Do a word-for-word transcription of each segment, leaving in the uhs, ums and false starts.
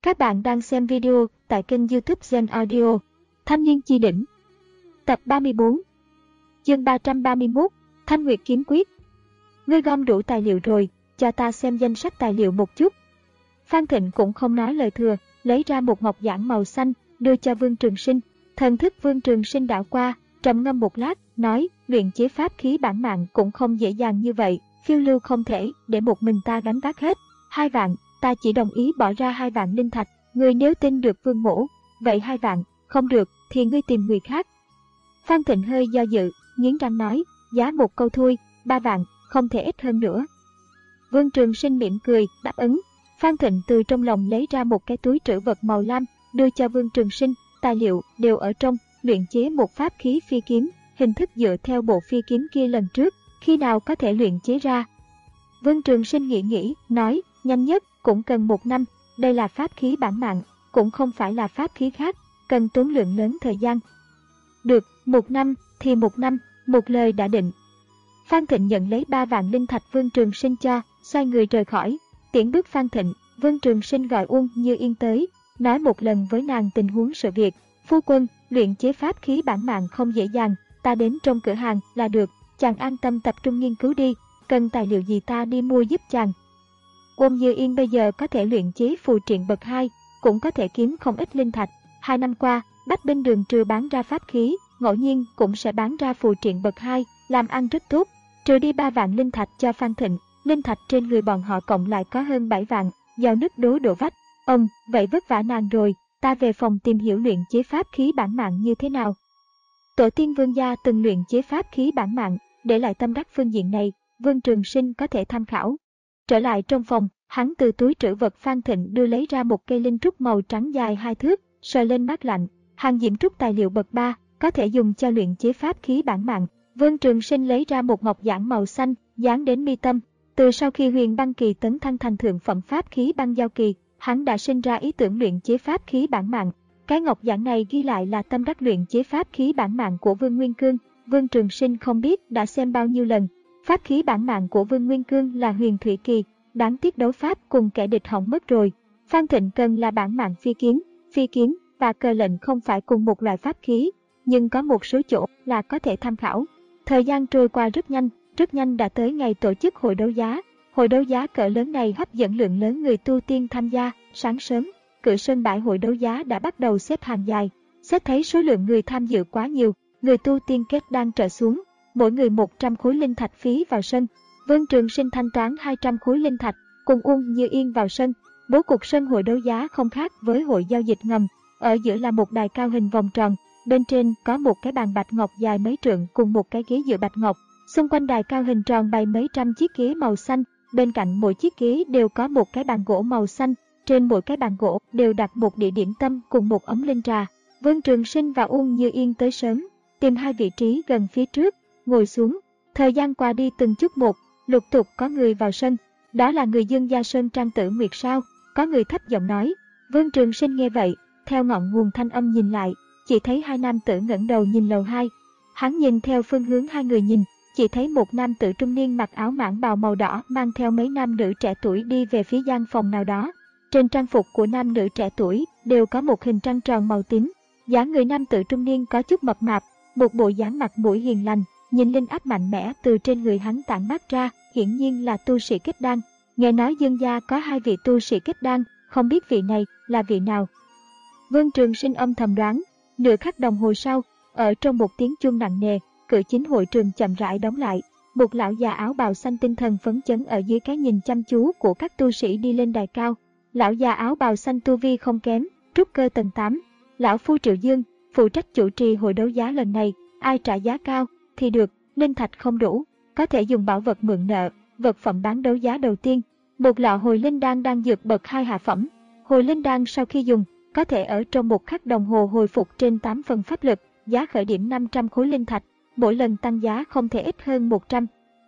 Các bạn đang xem video tại kênh YouTube Gen Audio. Thanh niên chi đỉnh. Tập ba mươi tư. Chương ba trăm ba mươi mốt. Thanh Nguyệt kiếm quyết. Ngươi gom đủ tài liệu rồi, cho ta xem danh sách tài liệu một chút. Phan Thịnh cũng không nói lời thừa, lấy ra một ngọc giản màu xanh, đưa cho Vương Trường Sinh. Thần thức Vương Trường Sinh đảo qua, trầm ngâm một lát, nói, luyện chế pháp khí bản mạng cũng không dễ dàng như vậy, phiêu lưu không thể để một mình ta gánh vác hết. Hai vạn, ta chỉ đồng ý bỏ ra hai vạn linh thạch, ngươi nếu tin được Vương mỗ, vậy hai vạn, không được, thì ngươi tìm người khác. Phan Thịnh hơi do dự, nghiến răng nói, giá một câu thôi, ba vạn, không thể ít hơn nữa. Vương Trường Sinh mỉm cười, đáp ứng. Phan Thịnh từ trong lòng lấy ra một cái túi trữ vật màu lam, đưa cho Vương Trường Sinh, tài liệu đều ở trong, luyện chế một pháp khí phi kiếm, hình thức dựa theo bộ phi kiếm kia lần trước, khi nào có thể luyện chế ra. Vương Trường Sinh nghĩ nghĩ, nói, nhanh nhất cũng cần một năm, đây là pháp khí bản mạng, cũng không phải là pháp khí khác, cần tốn lượng lớn thời gian. Được, một năm, thì một năm, một lời đã định. Phan Thịnh nhận lấy ba vạn linh thạch Vương Trường Sinh cho, xoay người rời khỏi. Tiễn bước Phan Thịnh, Vương Trường Sinh gọi Uông Như Yên tới, nói một lần với nàng tình huống sự việc. Phu quân, luyện chế pháp khí bản mạng không dễ dàng, ta đến trong cửa hàng là được, chàng an tâm tập trung nghiên cứu đi, cần tài liệu gì ta đi mua giúp chàng. Uông Như Yên bây giờ có thể luyện chế phù triện bậc hai, cũng có thể kiếm không ít linh thạch. Hai năm qua, Bách Binh Đường trừ bán ra pháp khí, ngẫu nhiên cũng sẽ bán ra phù triện bậc hai, làm ăn rất tốt. Trừ đi ba vạn linh thạch cho Phan Thịnh, linh thạch trên người bọn họ cộng lại có hơn bảy vạn, giao nứt đố đổ vách. Ông, vậy vất vả nàng rồi, ta về phòng tìm hiểu luyện chế pháp khí bản mạng như thế nào. Tổ tiên Vương gia từng luyện chế pháp khí bản mạng, để lại tâm đắc phương diện này, Vương Trường Sinh có thể tham khảo. Trở lại trong phòng, hắn từ túi trữ vật Phan Thịnh đưa lấy ra một cây linh trúc màu trắng dài hai thước, sờ lên mát lạnh. Hàng diễm trúc tài liệu bậc ba, có thể dùng cho luyện chế pháp khí bản mạng. Vương Trường Sinh lấy ra một ngọc giản màu xanh, dán đến mi tâm. Từ sau khi Huyền Băng Kỳ tấn thăng thành thượng phẩm pháp khí băng giao kỳ, hắn đã sinh ra ý tưởng luyện chế pháp khí bản mạng. Cái ngọc giản này ghi lại là tâm đắc luyện chế pháp khí bản mạng của Vương Nguyên Cương. Vương Trường Sinh không biết đã xem bao nhiêu lần. Pháp khí bản mạng của Vương Nguyên Cương là Huyền Thủy Kỳ, đáng tiếc đấu pháp cùng kẻ địch hỏng mất rồi. Phan Thịnh cần là bản mạng phi kiếm, phi kiếm và cờ lệnh không phải cùng một loại pháp khí, nhưng có một số chỗ là có thể tham khảo. Thời gian trôi qua rất nhanh, rất nhanh đã tới ngày tổ chức hội đấu giá. Hội đấu giá cỡ lớn này hấp dẫn lượng lớn người tu tiên tham gia. Sáng sớm, cửa sân bãi hội đấu giá đã bắt đầu xếp hàng dài. Xét thấy số lượng người tham dự quá nhiều, người tu tiên kết đan trở xuống, mỗi người một trăm khối linh thạch phí vào sân. Vương Trường Sinh thanh toán hai trăm khối linh thạch, cùng Uông Như Yên vào sân. Bố cục sân hội đấu giá không khác với hội giao dịch ngầm, ở giữa là một đài cao hình vòng tròn, bên trên có một cái bàn bạch ngọc dài mấy trượng cùng một cái ghế dựa bạch ngọc. Xung quanh đài cao hình tròn bày mấy trăm chiếc ghế màu xanh, bên cạnh mỗi chiếc ghế đều có một cái bàn gỗ màu xanh, trên mỗi cái bàn gỗ đều đặt một đĩa điểm tâm cùng một ấm linh trà. Vương Trường Sinh và Uông Như Yên tới sớm, tìm hai vị trí gần phía trước, ngồi xuống. Thời gian qua đi từng chút một, lục tục có người vào sân. Đó là người Dương Gia Sơn Trang Tử Nguyệt sao? Có người thấp giọng nói. Vương Trường Sinh nghe vậy, theo ngọn nguồn thanh âm nhìn lại, chỉ thấy hai nam tử ngẩng đầu nhìn lầu hai. Hắn nhìn theo phương hướng hai người nhìn, chỉ thấy một nam tử trung niên mặc áo mãng bào màu đỏ mang theo mấy nam nữ trẻ tuổi đi về phía gian phòng nào đó. Trên trang phục của nam nữ trẻ tuổi đều có một hình trăng tròn màu tím. Dáng người nam tử trung niên có chút mập mạp, một bộ dáng mặt mũi hiền lành, nhìn linh áp mạnh mẽ từ trên người hắn tản mát ra, hiển nhiên là tu sĩ kết đan. Nghe nói Dương gia có hai vị tu sĩ kết đan, không biết vị này là vị nào. Vương Trường Sinh âm thầm đoán. Nửa khắc đồng hồ sau, ở trong một tiếng chuông nặng nề, cửa chính hội trường chậm rãi đóng lại. Một lão già áo bào xanh tinh thần phấn chấn ở dưới cái nhìn chăm chú của các tu sĩ đi lên đài cao. Lão già áo bào xanh tu vi không kém, trúc cơ tầng tám. Lão phu Triệu Dương, phụ trách chủ trì hội đấu giá lần này, ai trả giá cao thì được, linh thạch không đủ, có thể dùng bảo vật mượn nợ. Vật phẩm bán đấu giá đầu tiên, một lọ hồi linh đan đang dược bậc hai hạ phẩm. Hồi linh đan sau khi dùng, có thể ở trong một khắc đồng hồ hồi phục trên tám phần pháp lực, giá khởi điểm năm trăm khối linh thạch, mỗi lần tăng giá không thể ít hơn một trăm,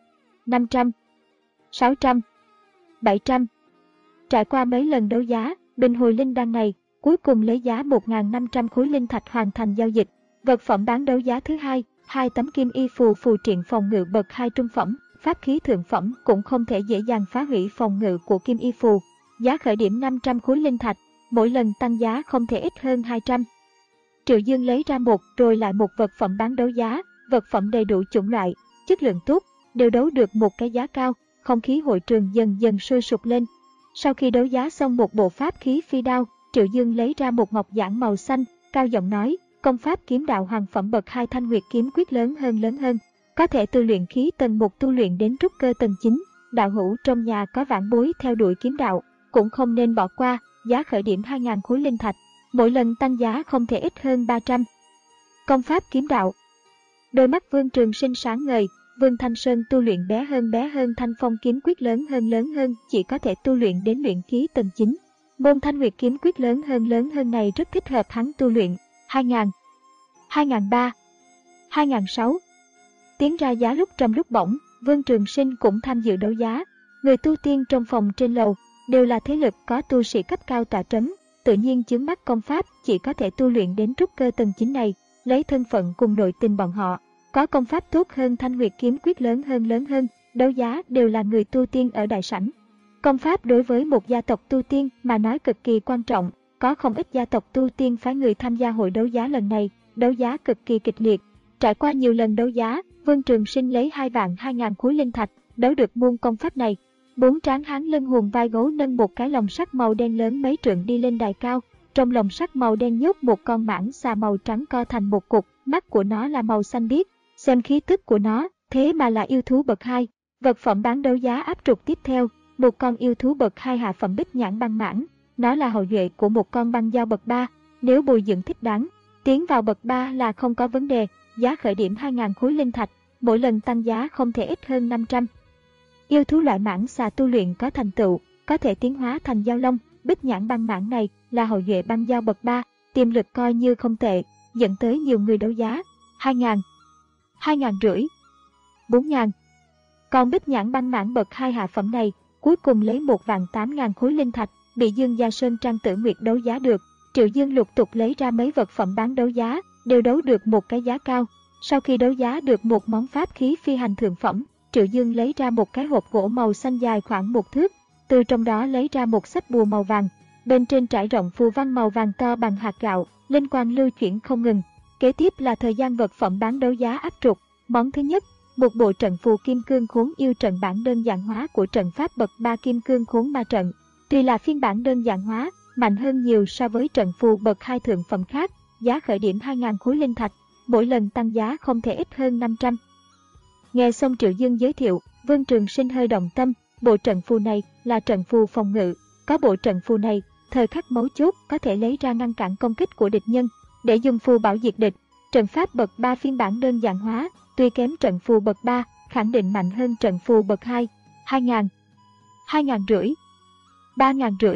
năm trăm, sáu trăm, bảy trăm. Trải qua mấy lần đấu giá, bình hồi linh đan này cuối cùng lấy giá một nghìn năm trăm khối linh thạch hoàn thành giao dịch. Vật phẩm bán đấu giá thứ hai, hai tấm kim y phù phù triện phòng ngự bậc hai trung phẩm, pháp khí thượng phẩm cũng không thể dễ dàng phá hủy phòng ngự của kim y phù. Giá khởi điểm năm trăm khối linh thạch, mỗi lần tăng giá không thể ít hơn hai trăm. Triệu Dương lấy ra một rồi lại một vật phẩm bán đấu giá, vật phẩm đầy đủ chủng loại, chất lượng tốt, đều đấu được một cái giá cao, không khí hội trường dần dần sôi sục lên. Sau khi đấu giá xong một bộ pháp khí phi đao, Triệu Dương lấy ra một ngọc giản màu xanh, cao giọng nói, công pháp kiếm đạo hoàng phẩm bậc hai Thanh Nguyệt kiếm quyết lớn hơn lớn hơn, có thể tu luyện khí tầng một tu luyện đến trúc cơ tầng chín, đạo hữu trong nhà có vãn bối theo đuổi kiếm đạo, cũng không nên bỏ qua, giá khởi điểm hai nghìn khối linh thạch, mỗi lần tăng giá không thể ít hơn ba trăm. Công pháp kiếm đạo. Đôi mắt Vương Trường Sinh sáng ngời, Vương Thanh Sơn tu luyện bé hơn bé hơn Thanh Phong kiếm quyết lớn hơn lớn hơn, chỉ có thể tu luyện đến luyện khí tầng chín. Môn Thanh Nguyệt kiếm quyết lớn hơn lớn hơn này rất thích hợp hắn tu luyện. hai nghìn, hai nghìn ba trăm, hai nghìn sáu trăm. Tiến ra giá lúc trầm lúc bổng, Vương Trường Sinh cũng tham dự đấu giá. Người tu tiên trong phòng trên lầu đều là thế lực có tu sĩ cấp cao tọa trấn, tự nhiên chướng mắt công pháp chỉ có thể tu luyện đến trúc cơ tầng chín này, lấy thân phận cùng nội tình bọn họ, có công pháp tốt hơn Thanh Nguyệt kiếm quyết lớn hơn lớn hơn, đấu giá đều là người tu tiên ở đại sảnh. Công pháp đối với một gia tộc tu tiên mà nói cực kỳ quan trọng, có không ít gia tộc tu tiên phái người tham gia hội đấu giá lần này, đấu giá cực kỳ kịch liệt. Trải qua nhiều lần đấu giá, Vương Trường Sinh lấy hai vạn hai ngàn khối linh thạch, đấu được môn công pháp này. Bốn tráng hán lưng hùm vai gấu nâng một cái lồng sắt màu đen lớn mấy trượng đi lên đài cao, trong lồng sắt màu đen nhốt một con mãng xà màu trắng co thành một cục, mắt của nó là màu xanh biếc, xem khí tức của nó, thế mà là yêu thú bậc hai. Vật phẩm bán đấu giá áp trục tiếp theo, một con yêu thú bậc hai hạ phẩm bích nhãn băng mãng, nó là hậu duệ của một con băng dao bậc ba, nếu bồi dưỡng thích đáng, tiến vào bậc ba là không có vấn đề, giá khởi điểm hai nghìn khối linh thạch, mỗi lần tăng giá không thể ít hơn năm trăm. Yêu thú loại mãng xà tu luyện có thành tựu, có thể tiến hóa thành dao long, bích nhãn băng mãng này là hậu duệ băng dao bậc ba, tiềm lực coi như không tệ, dẫn tới nhiều người đấu giá, hai nghìn, hai nghìn rưỡi, bốn nghìn. Còn bích nhãn băng mãng bậc hai hạ phẩm này, cuối cùng lấy một vạn tám nghìn khối linh thạch, bị Dương Gia Sơn Trang Tử Nguyệt đấu giá được. Triệu Dương lục tục lấy ra mấy vật phẩm bán đấu giá, đều đấu được một cái giá cao. Sau khi đấu giá được một món pháp khí phi hành thượng phẩm, Triệu Dương lấy ra một cái hộp gỗ màu xanh dài khoảng một thước, từ trong đó lấy ra một sấp bùa màu vàng, bên trên trải rộng phù văn màu vàng to bằng hạt gạo, linh quang lưu chuyển không ngừng. Kế tiếp là thời gian vật phẩm bán đấu giá áp trục. Món thứ nhất, một bộ trận phù kim cương khốn yêu trận bản đơn giản hóa của trận pháp bậc ba kim cương khốn ma trận. Tuy là phiên bản đơn giản hóa, mạnh hơn nhiều so với trận phù bậc hai thượng phẩm khác, giá khởi điểm hai nghìn khối linh thạch, mỗi lần tăng giá không thể ít hơn năm trăm. Nghe xong Triệu Dương giới thiệu, Vương Trường Sinh hơi động tâm, bộ trận phù này là trận phù phòng ngự, có bộ trận phù này, thời khắc mấu chốt có thể lấy ra ngăn cản công kích của địch nhân, để dùng phù bảo diệt địch. Trận pháp bậc ba phiên bản đơn giản hóa, tuy kém trận phù bậc ba, khẳng định mạnh hơn trận phù bậc hai, hai nghìn, hai nghìn rưỡi, ba nghìn rưỡi.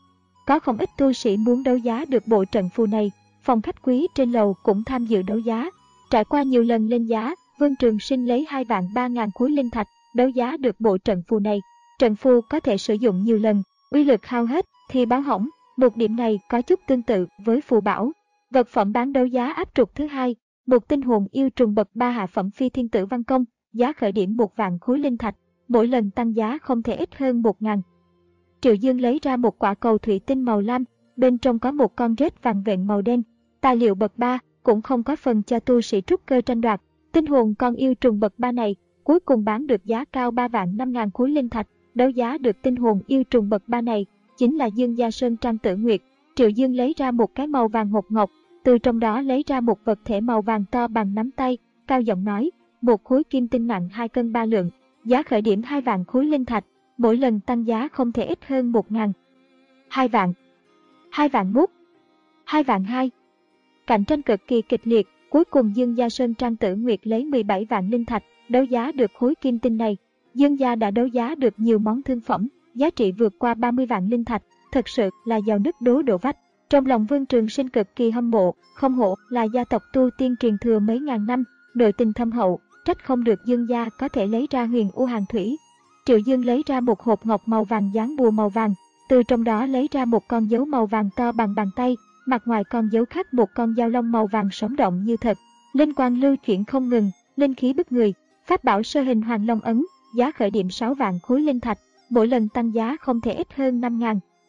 Có không ít tu sĩ muốn đấu giá được bộ trận phù này, phòng khách quý trên lầu cũng tham dự đấu giá. Trải qua nhiều lần lên giá, Vương Trường Sinh lấy hai vạn ba nghìn khối linh thạch, đấu giá được bộ trận phù này. Trận phù có thể sử dụng nhiều lần, uy lực hao hết thì báo hỏng, một điểm này có chút tương tự với phù bảo. Vật phẩm bán đấu giá áp trục thứ hai, một tinh hồn yêu trùng bậc ba hạ phẩm phi thiên tử văn công, giá khởi điểm một vạn khối linh thạch, mỗi lần tăng giá không thể ít hơn một nghìn. Triệu Dương lấy ra một quả cầu thủy tinh màu lam, bên trong có một con rết vàng vẹn màu đen, tài liệu bậc ba, cũng không có phần cho tu sĩ trúc cơ tranh đoạt. Tinh hồn con yêu trùng bậc ba này, cuối cùng bán được giá cao ba vạn năm nghìn khối linh thạch, đấu giá được tinh hồn yêu trùng bậc ba này, chính là Dương Gia Sơn Trang Tử Nguyệt. Triệu Dương lấy ra một cái màu vàng hột ngọc, từ trong đó lấy ra một vật thể màu vàng to bằng nắm tay, cao giọng nói, một khối kim tinh nặng hai cân ba lượng, giá khởi điểm hai vạn khối linh thạch, mỗi lần tăng giá không thể ít hơn một nghìn. hai vạn, hai vạn một, hai vạn hai. Cạnh tranh cực kỳ kịch liệt, cuối cùng Dương Gia Sơn Trang Tử Nguyệt lấy mười bảy vạn linh thạch, đấu giá được khối kim tinh này. Dương Gia đã đấu giá được nhiều món thương phẩm, giá trị vượt qua ba mươi vạn linh thạch, thật sự là giàu nứt đố đổ vách. Trong lòng Vương Trường Sinh cực kỳ hâm mộ, không hổ là gia tộc tu tiên truyền thừa mấy ngàn năm, nội tình thâm hậu, trách không được Dương Gia có thể lấy ra huyền u hàng thủy. Triệu Dương lấy ra một hộp ngọc màu vàng dán bùa màu vàng, từ trong đó lấy ra một con dấu màu vàng to bằng bàn tay, mặt ngoài con dấu khắc một con dao long màu vàng sống động như thật, linh quang lưu chuyển không ngừng, linh khí bức người. Pháp bảo sơ hình Hoàng Long ấn, giá khởi điểm sáu vạn khối linh thạch, mỗi lần tăng giá không thể ít hơn năm nghìn.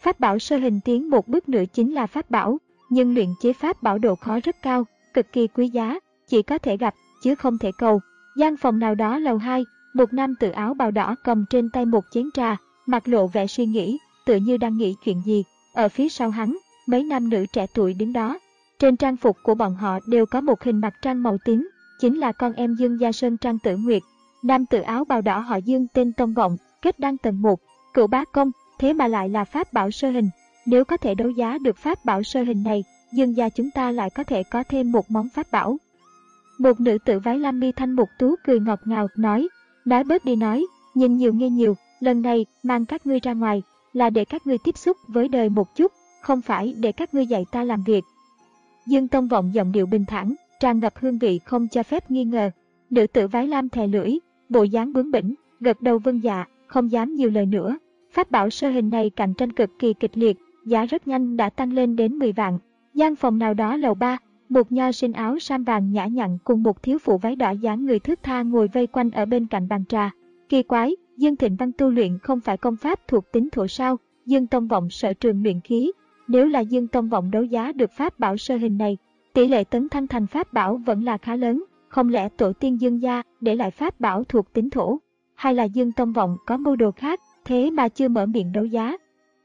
Pháp bảo sơ hình tiến một bước nữa chính là pháp bảo, nhưng luyện chế pháp bảo độ khó rất cao, cực kỳ quý giá, chỉ có thể gặp, chứ không thể cầu. Gian phòng nào đó lầu hai, một nam tử áo bào đỏ cầm trên tay một chén trà, mặt lộ vẻ suy nghĩ, tựa như đang nghĩ chuyện gì. Ở phía sau hắn, mấy nam nữ trẻ tuổi đứng đó. Trên trang phục của bọn họ đều có một hình mặt trăng màu tím, chính là con em Dương Gia Sơn Trang Tử Nguyệt. Nam tử áo bào đỏ họ Dương tên Tông Vọng, kết đan tầng một, cựu bá công, thế mà lại là pháp bảo sơ hình. Nếu có thể đấu giá được pháp bảo sơ hình này, Dương gia chúng ta lại có thể có thêm một món pháp bảo. Một nữ tử váy lam mi thanh mục tú cười ngọt ngào, nói, nói bớt đi nói, nhìn nhiều nghe nhiều, lần này mang các ngươi ra ngoài, là để các ngươi tiếp xúc với đời một chút, không phải để các ngươi dạy ta làm việc. Dương Tông Vọng giọng điệu bình thản, tràn ngập hương vị không cho phép nghi ngờ. Nữ tử váy lam thè lưỡi, bộ dáng bướng bỉnh, gật đầu vâng dạ, không dám nhiều lời nữa. Pháp bảo sơ hình này cạnh tranh cực kỳ kịch liệt, giá rất nhanh đã tăng lên đến mười vạn. Gian phòng nào đó lầu ba, một nho sinh áo sam vàng nhã nhặn cùng một thiếu phụ váy đỏ dáng người thướt tha ngồi vây quanh ở bên cạnh bàn trà. Kỳ quái, Dương Thịnh Văn tu luyện không phải công pháp thuộc tính thổ sao? Dương Tông Vọng sở trường luyện khí. Nếu là Dương Tông Vọng đấu giá được pháp bảo sơ hình này, tỷ lệ tấn thăng thành pháp bảo vẫn là khá lớn. Không lẽ tổ tiên Dương gia để lại pháp bảo thuộc tính thổ? Hay là Dương Tông Vọng có mưu đồ khác, thế mà chưa mở miệng đấu giá?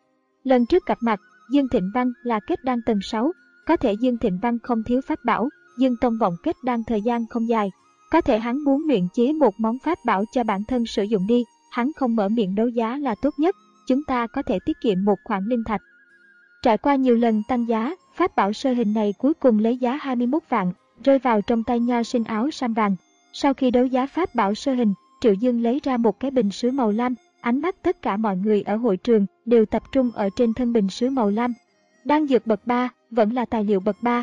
Lần trước gặp mặt, Dương Thịnh Văn là kết đan tầng sáu, có thể Dương Thịnh Văn không thiếu pháp bảo, Dương Tông Vọng kết đan thời gian không dài, có thể hắn muốn luyện chế một món pháp bảo cho bản thân sử dụng đi, hắn không mở miệng đấu giá là tốt nhất, chúng ta có thể tiết kiệm một khoản linh thạch. Trải qua nhiều lần tăng giá, pháp bảo sơ hình này cuối cùng lấy giá hai mươi mốt vạn, rơi vào trong tay nho sinh áo sam vàng. Sau khi đấu giá pháp bảo sơ hình, Triệu Dương lấy ra một cái bình sứ màu lam, ánh mắt tất cả mọi người ở hội trường đều tập trung ở trên thân bình sứ màu lam. Đan dược bậc ba, vẫn là tài liệu bậc ba.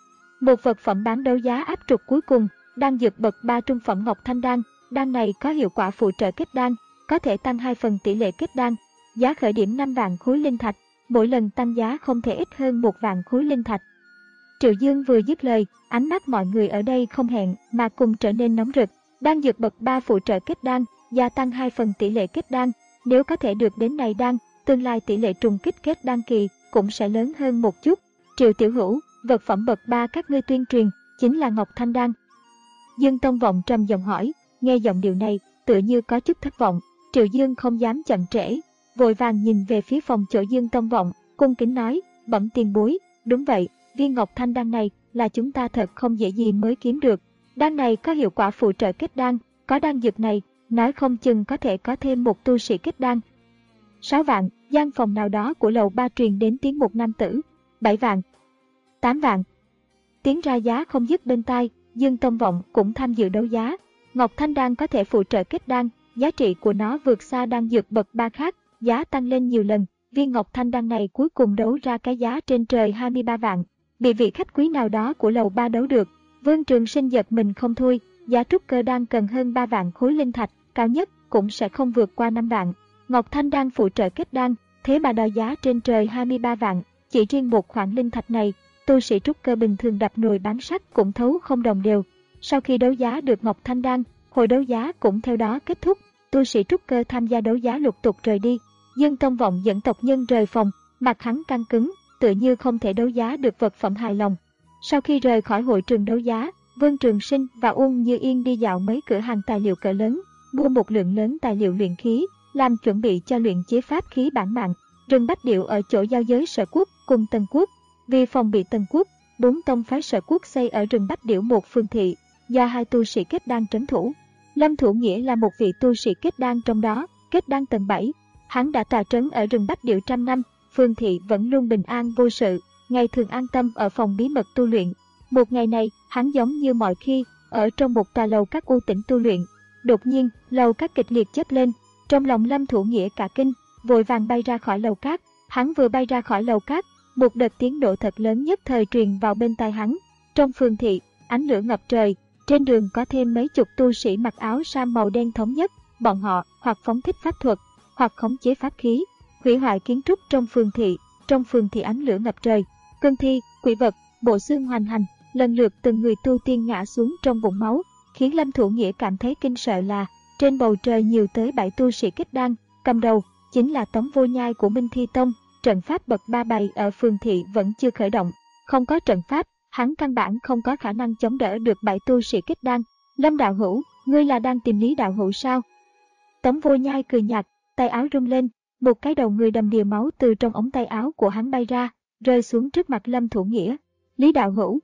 Một vật phẩm bán đấu giá áp trục cuối cùng, đan dược bậc ba trung phẩm Ngọc Thanh Đan. Đan này có hiệu quả phụ trợ kết đan, có thể tăng hai phần tỷ lệ kết đan. Giá khởi điểm năm vạn khối linh thạch, mỗi lần tăng giá không thể ít hơn một vạn khối linh thạch. Triệu Dương vừa dứt lời, ánh mắt mọi người ở đây không hẹn mà cùng trở nên nóng rực. Đan dược bậc ba phụ trợ kết đan, gia tăng hai phần tỷ lệ kết đan. Nếu có thể được đến này đan, tương lai tỷ lệ trùng kích kết đan kỳ cũng sẽ lớn hơn một chút. Triệu tiểu hữu, vật phẩm bậc ba các ngươi tuyên truyền chính là Ngọc Thanh Đan. Dương Tông Vọng trầm giọng hỏi, nghe giọng điệu này, tựa như có chút thất vọng. Triệu Dương không dám chậm trễ, vội vàng nhìn về phía phòng chỗ Dương Tông Vọng, cung kính nói, bẩm tiền bối, đúng vậy, viên Ngọc Thanh Đan này là chúng ta thật không dễ gì mới kiếm được. Đan này có hiệu quả phụ trợ kết đan, có đan dược này, nói không chừng có thể có thêm một tu sĩ kết đan. sáu vạn, gian phòng nào đó của lầu ba truyền đến tiếng một nam tử. bảy vạn, tám vạn. Tiếng ra giá không dứt bên tai, Dương Tông Vọng cũng tham dự đấu giá. Ngọc Thanh Đan có thể phụ trợ kết đan, giá trị của nó vượt xa đan dược bậc ba khác, giá tăng lên nhiều lần. Viên Ngọc Thanh Đan này cuối cùng đấu ra cái giá trên trời hai mươi ba vạn, bị vị khách quý nào đó của lầu ba đấu được. Vương Trường Sinh giật mình không thôi, giá trúc cơ đan cần hơn ba vạn khối linh thạch, cao nhất cũng sẽ không vượt qua năm vạn. Ngọc Thanh Đan phụ trợ kết đan, thế mà đòi giá trên trời hai mươi ba vạn, chỉ riêng một khoản linh thạch này, tu sĩ trúc cơ bình thường đập nồi bán sắt cũng thấu không đồng đều. Sau khi đấu giá được Ngọc Thanh Đan, hội đấu giá cũng theo đó kết thúc, tu sĩ trúc cơ tham gia đấu giá lục tục rời đi. Dương Tông Vọng dẫn tộc nhân rời phòng, mặt hắn căng cứng, tựa như không thể đấu giá được vật phẩm hài lòng. Sau khi rời khỏi hội trường đấu giá, Vương Trường Sinh và Uông Như Yên đi dạo mấy cửa hàng tài liệu cỡ lớn, mua một lượng lớn tài liệu luyện khí, làm chuẩn bị cho luyện chế pháp khí bản mạng. Rừng Bách Điệu ở chỗ giao giới Sở Quốc cùng Tần Quốc, vì phòng bị Tần Quốc, bốn tông phái Sở Quốc xây ở rừng Bách Điệu một phường thị, do hai tu sĩ kết đan trấn thủ. Lâm Thủ Nghĩa là một vị tu sĩ kết đan trong đó, kết đan tầng bảy. Hắn đã tọa trấn ở rừng Bách Điệu trăm năm, phường thị vẫn luôn bình an vô sự, ngày thường an tâm ở phòng bí mật tu luyện. Một ngày này, hắn giống như mọi khi, ở trong một tòa lầu các u tĩnh tu luyện. Đột nhiên, lầu các kịch liệt chớp lên, trong lòng Lâm Thủ Nghĩa cả kinh, vội vàng bay ra khỏi lầu các. Hắn vừa bay ra khỏi lầu các, một đợt tiếng nổ thật lớn nhất thời truyền vào bên tai hắn. Trong phường thị, ánh lửa ngập trời, trên đường có thêm mấy chục tu sĩ mặc áo sam màu đen thống nhất, bọn họ hoặc phóng thích pháp thuật, hoặc khống chế pháp khí, hủy hoại kiến trúc trong phường thị. Trong phường thị ánh lửa ngập trời, cương thi, quỷ vật, bộ xương hoành hành, lần lượt từng người tu tiên ngã xuống trong vũng máu, khiến Lâm Thủ Nghĩa cảm thấy kinh sợ là trên bầu trời nhiều tới bảy tu sĩ kết đan, cầm đầu chính là Tống Vô Nhai của Minh Thi Tông. trận pháp bậc ba bày ở phường thị vẫn chưa khởi động. Không có trận pháp, hắn căn bản không có khả năng chống đỡ được bảy tu sĩ kết đan. Lâm đạo hữu, ngươi là đang tìm Lý đạo hữu sao? Tống Vô Nhai cười nhạt, tay áo rung lên, một cái đầu người đầm đìa máu từ trong ống tay áo của hắn bay ra, rơi xuống trước mặt Lâm Thủ Nghĩa. Lý đạo hữu.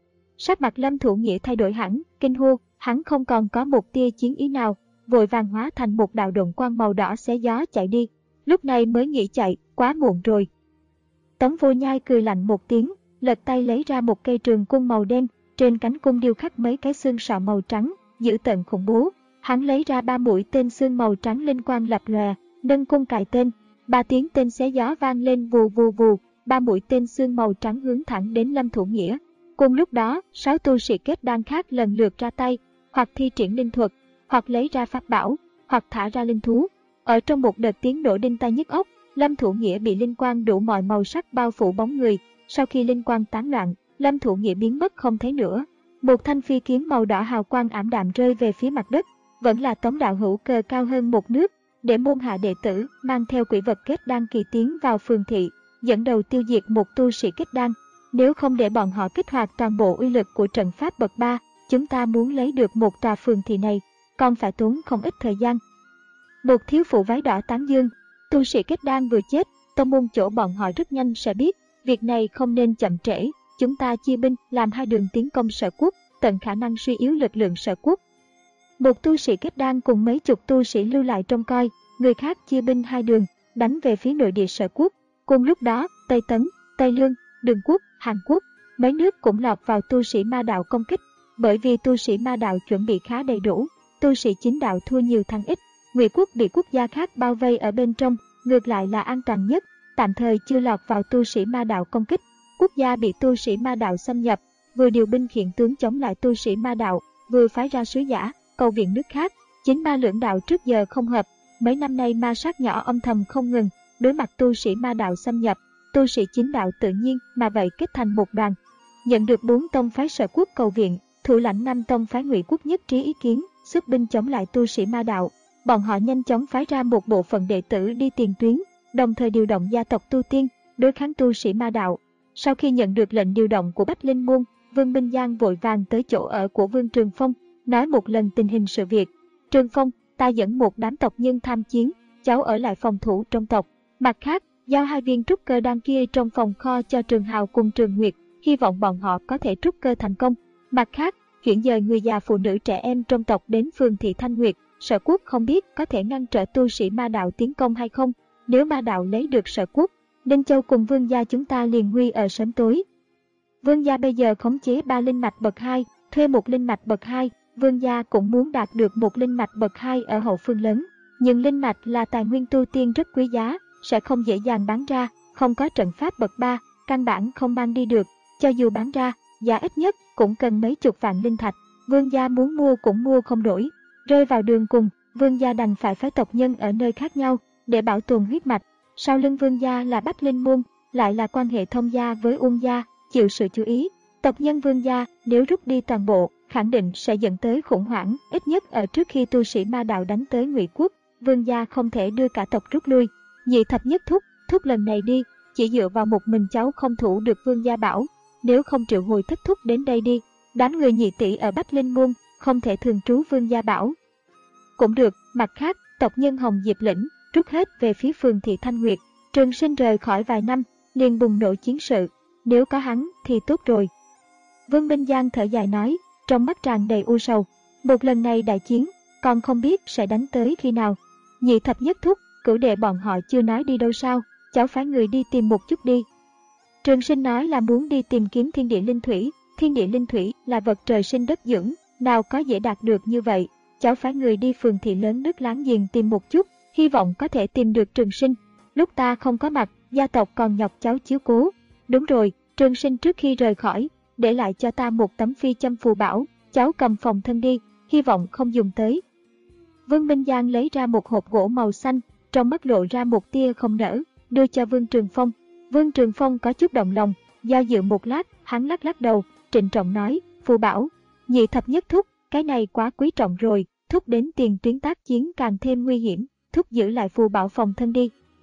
Sắc mặt Lâm Thủ Nghĩa thay đổi hẳn, kinh hô, hắn không còn có một tia chiến ý nào, vội vàng hóa thành một đạo độn quang màu đỏ xé gió chạy đi. Lúc này mới nghĩ chạy, quá muộn rồi. Tống Vô Nhai cười lạnh một tiếng, lật tay lấy ra một cây trường cung màu đen, trên cánh cung điêu khắc mấy cái xương sọ màu trắng, dữ tợn khủng bố. Hắn lấy ra ba mũi tên xương màu trắng linh quang lập lòe, nâng cung cài tên, ba tiếng tên xé gió vang lên vù vù vù, ba mũi tên xương màu trắng hướng thẳng đến Lâm Thủ Nghĩa. Cùng lúc đó, sáu tu sĩ kết đan khác lần lượt ra tay, hoặc thi triển linh thuật, hoặc lấy ra pháp bảo, hoặc thả ra linh thú. Ở trong một đợt tiếng nổ đinh tai nhức óc, Lâm Thủ Nghĩa bị linh quang đủ mọi màu sắc bao phủ bóng người. Sau khi linh quang tán loạn, Lâm Thủ Nghĩa biến mất không thấy nữa. Một thanh phi kiếm màu đỏ hào quang ảm đạm rơi về phía mặt đất. Vẫn là Tống đạo hữu cờ cao hơn một nước, để môn hạ đệ tử mang theo quỷ vật kết đan kỳ tiến vào phường thị, dẫn đầu tiêu diệt một tu sĩ kết đan. Nếu không để bọn họ kích hoạt toàn bộ uy lực của trận pháp bậc ba, chúng ta muốn lấy được một tòa phường thị này, còn phải tốn không ít thời gian. Một thiếu phụ váy đỏ tán dương, tu sĩ kết đan vừa chết, tông môn chỗ bọn họ rất nhanh sẽ biết, việc này không nên chậm trễ, chúng ta chia binh làm hai đường tiến công Sở Quốc, tận khả năng suy yếu lực lượng Sở Quốc. Một tu sĩ kết đan cùng mấy chục tu sĩ lưu lại trông coi, người khác chia binh hai đường, đánh về phía nội địa Sở Quốc. Cùng lúc đó, Tây Tấn, Tây Lương, Đường Quốc, Hàn Quốc, mấy nước cũng lọt vào tu sĩ ma đạo công kích. Bởi vì tu sĩ ma đạo chuẩn bị khá đầy đủ, tu sĩ chính đạo thua nhiều thắng ít. Ngụy Quốc bị quốc gia khác bao vây ở bên trong, ngược lại là an toàn nhất, tạm thời chưa lọt vào tu sĩ ma đạo công kích. Quốc gia bị tu sĩ ma đạo xâm nhập, vừa điều binh khiển tướng chống lại tu sĩ ma đạo, vừa phái ra sứ giả cầu viện nước khác. Chính ma lưỡng đạo trước giờ không hợp, mấy năm nay ma sát nhỏ âm thầm không ngừng, đối mặt tu sĩ ma đạo xâm nhập, tu sĩ chính đạo tự nhiên mà vậy kết thành một đoàn. Nhận được bốn tông phái Sở Quốc cầu viện, thủ lãnh năm tông phái Ngụy Quốc nhất trí ý kiến, xuất binh chống lại tu sĩ ma đạo. Bọn họ nhanh chóng phái ra một bộ phận đệ tử đi tiền tuyến, đồng thời điều động gia tộc tu tiên đối kháng tu sĩ ma đạo. Sau khi nhận được lệnh điều động của Bách Linh Môn, Vương Minh Giang vội vàng tới chỗ ở của Vương Trường Phong, nói một lần tình hình sự việc. Trường Phong, ta dẫn một đám tộc nhân tham chiến, cháu ở lại phòng thủ trong tộc. Mặt khác, giao hai viên trúc cơ đan kia trong phòng kho cho Trường Hào cùng Trường Nguyệt, hy vọng bọn họ có thể trúc cơ thành công. Mặt khác, chuyển dời người già phụ nữ trẻ em trong tộc đến phường thị Thanh Nguyệt. Sở Quốc không biết có thể ngăn trở tu sĩ ma đạo tiến công hay không. Nếu ma đạo lấy được Sở Quốc, Ninh Châu cùng Vương gia chúng ta liền nguy ở sớm tối. Vương gia bây giờ khống chế ba linh mạch bậc hai, thuê một linh mạch bậc hai. Vương gia cũng muốn đạt được một linh mạch bậc hai ở hậu phương lớn. Nhưng linh mạch là tài nguyên tu tiên rất quý giá, sẽ không dễ dàng bán ra, không có trận pháp bậc ba, căn bản không mang đi được. Cho dù bán ra, giá ít nhất cũng cần mấy chục vạn linh thạch. Vương gia muốn mua cũng mua không nổi. Rơi vào đường cùng, Vương gia đành phải phái tộc nhân ở nơi khác nhau để bảo tồn huyết mạch. Sau lưng Vương gia là Bách Linh Môn, lại là quan hệ thông gia với Uông gia, chịu sự chú ý. Tộc nhân Vương gia nếu rút đi toàn bộ, khẳng định sẽ dẫn tới khủng hoảng, ít nhất ở trước khi tu sĩ ma đạo đánh tới Ngụy Quốc, Vương gia không thể đưa cả tộc rút lui. Nhị thập nhất thúc, thúc lần này đi, chỉ dựa vào một mình cháu không thủ được Vương gia bảo, nếu không triệu hồi thất thúc đến đây đi. Đám người nhị tỷ ở Bách Linh Môn không thể thường trú Vương gia bảo. Cũng được, mặt khác, tộc nhân Hồng Diệp Lĩnh rút hết về phía phường thị Thanh Nguyệt. Trường Sinh rời khỏi vài năm, liền bùng nổ chiến sự, nếu có hắn thì tốt rồi. Vương Minh Giang thở dài nói, trong mắt tràn đầy u sầu. Một lần này đại chiến, còn không biết sẽ đánh tới khi nào. Nhị thập nhất thúc, cửu đệ bọn họ chưa nói đi đâu sao, cháu phái người đi tìm một chút đi. Trường Sinh nói là muốn đi tìm kiếm thiên địa linh thủy. Thiên địa linh thủy là vật trời sinh đất dưỡng, nào có dễ đạt được như vậy. Cháu phái người đi phường thị lớn nước láng giềng tìm một chút, hy vọng có thể tìm được Trường Sinh. Lúc ta không có mặt, gia tộc còn nhọc cháu chiếu cố. Đúng rồi, Trường Sinh trước khi rời khỏi, để lại cho ta một tấm phi châm phù bảo, cháu cầm phòng thân đi, hy vọng không dùng tới. Vương Minh Giang lấy ra một hộp gỗ màu xanh, trong mắt lộ ra một tia không nở, đưa cho Vương Trường Phong. Vương Trường Phong có chút động lòng, do dự một lát, hắn lắc lắc đầu, trịnh trọng nói, phù bảo, nhị thập nhất thúc, cái này quá quý trọng rồi, thúc đến tiền tuyến tác chiến càng thêm nguy hiểm, thúc giữ lại phù bảo phòng thân đi.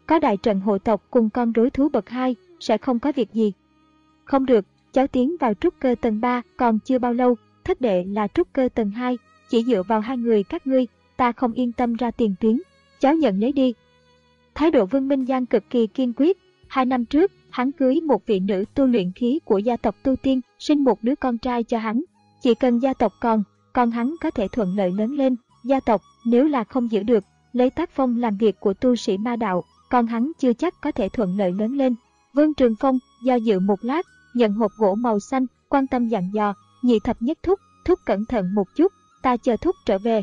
có đại trận hộ tộc cùng con rối thú bậc hai, sẽ không có việc gì. Không được, cháu tiến vào trúc cơ tầng ba còn chưa bao lâu, thất đệ là trúc cơ tầng hai, chỉ dựa vào hai người các ngươi, ta không yên tâm ra tiền tuyến, cháu nhận lấy đi. Thái độ Vương Minh Giang cực kỳ kiên quyết. Hai năm trước, hắn cưới một vị nữ tu luyện khí của gia tộc tu tiên, sinh một đứa con trai cho hắn. Chỉ cần gia tộc còn, con hắn có thể thuận lợi lớn lên. Gia tộc, nếu là không giữ được, lấy tác phong làm việc của tu sĩ ma đạo, con hắn chưa chắc có thể thuận lợi lớn lên. Vương Trường Phong do dự một lát, nhận hộp gỗ màu xanh, quan tâm dặn dò, Nhị thập nhất thúc, thúc cẩn thận một chút, ta chờ thúc trở về.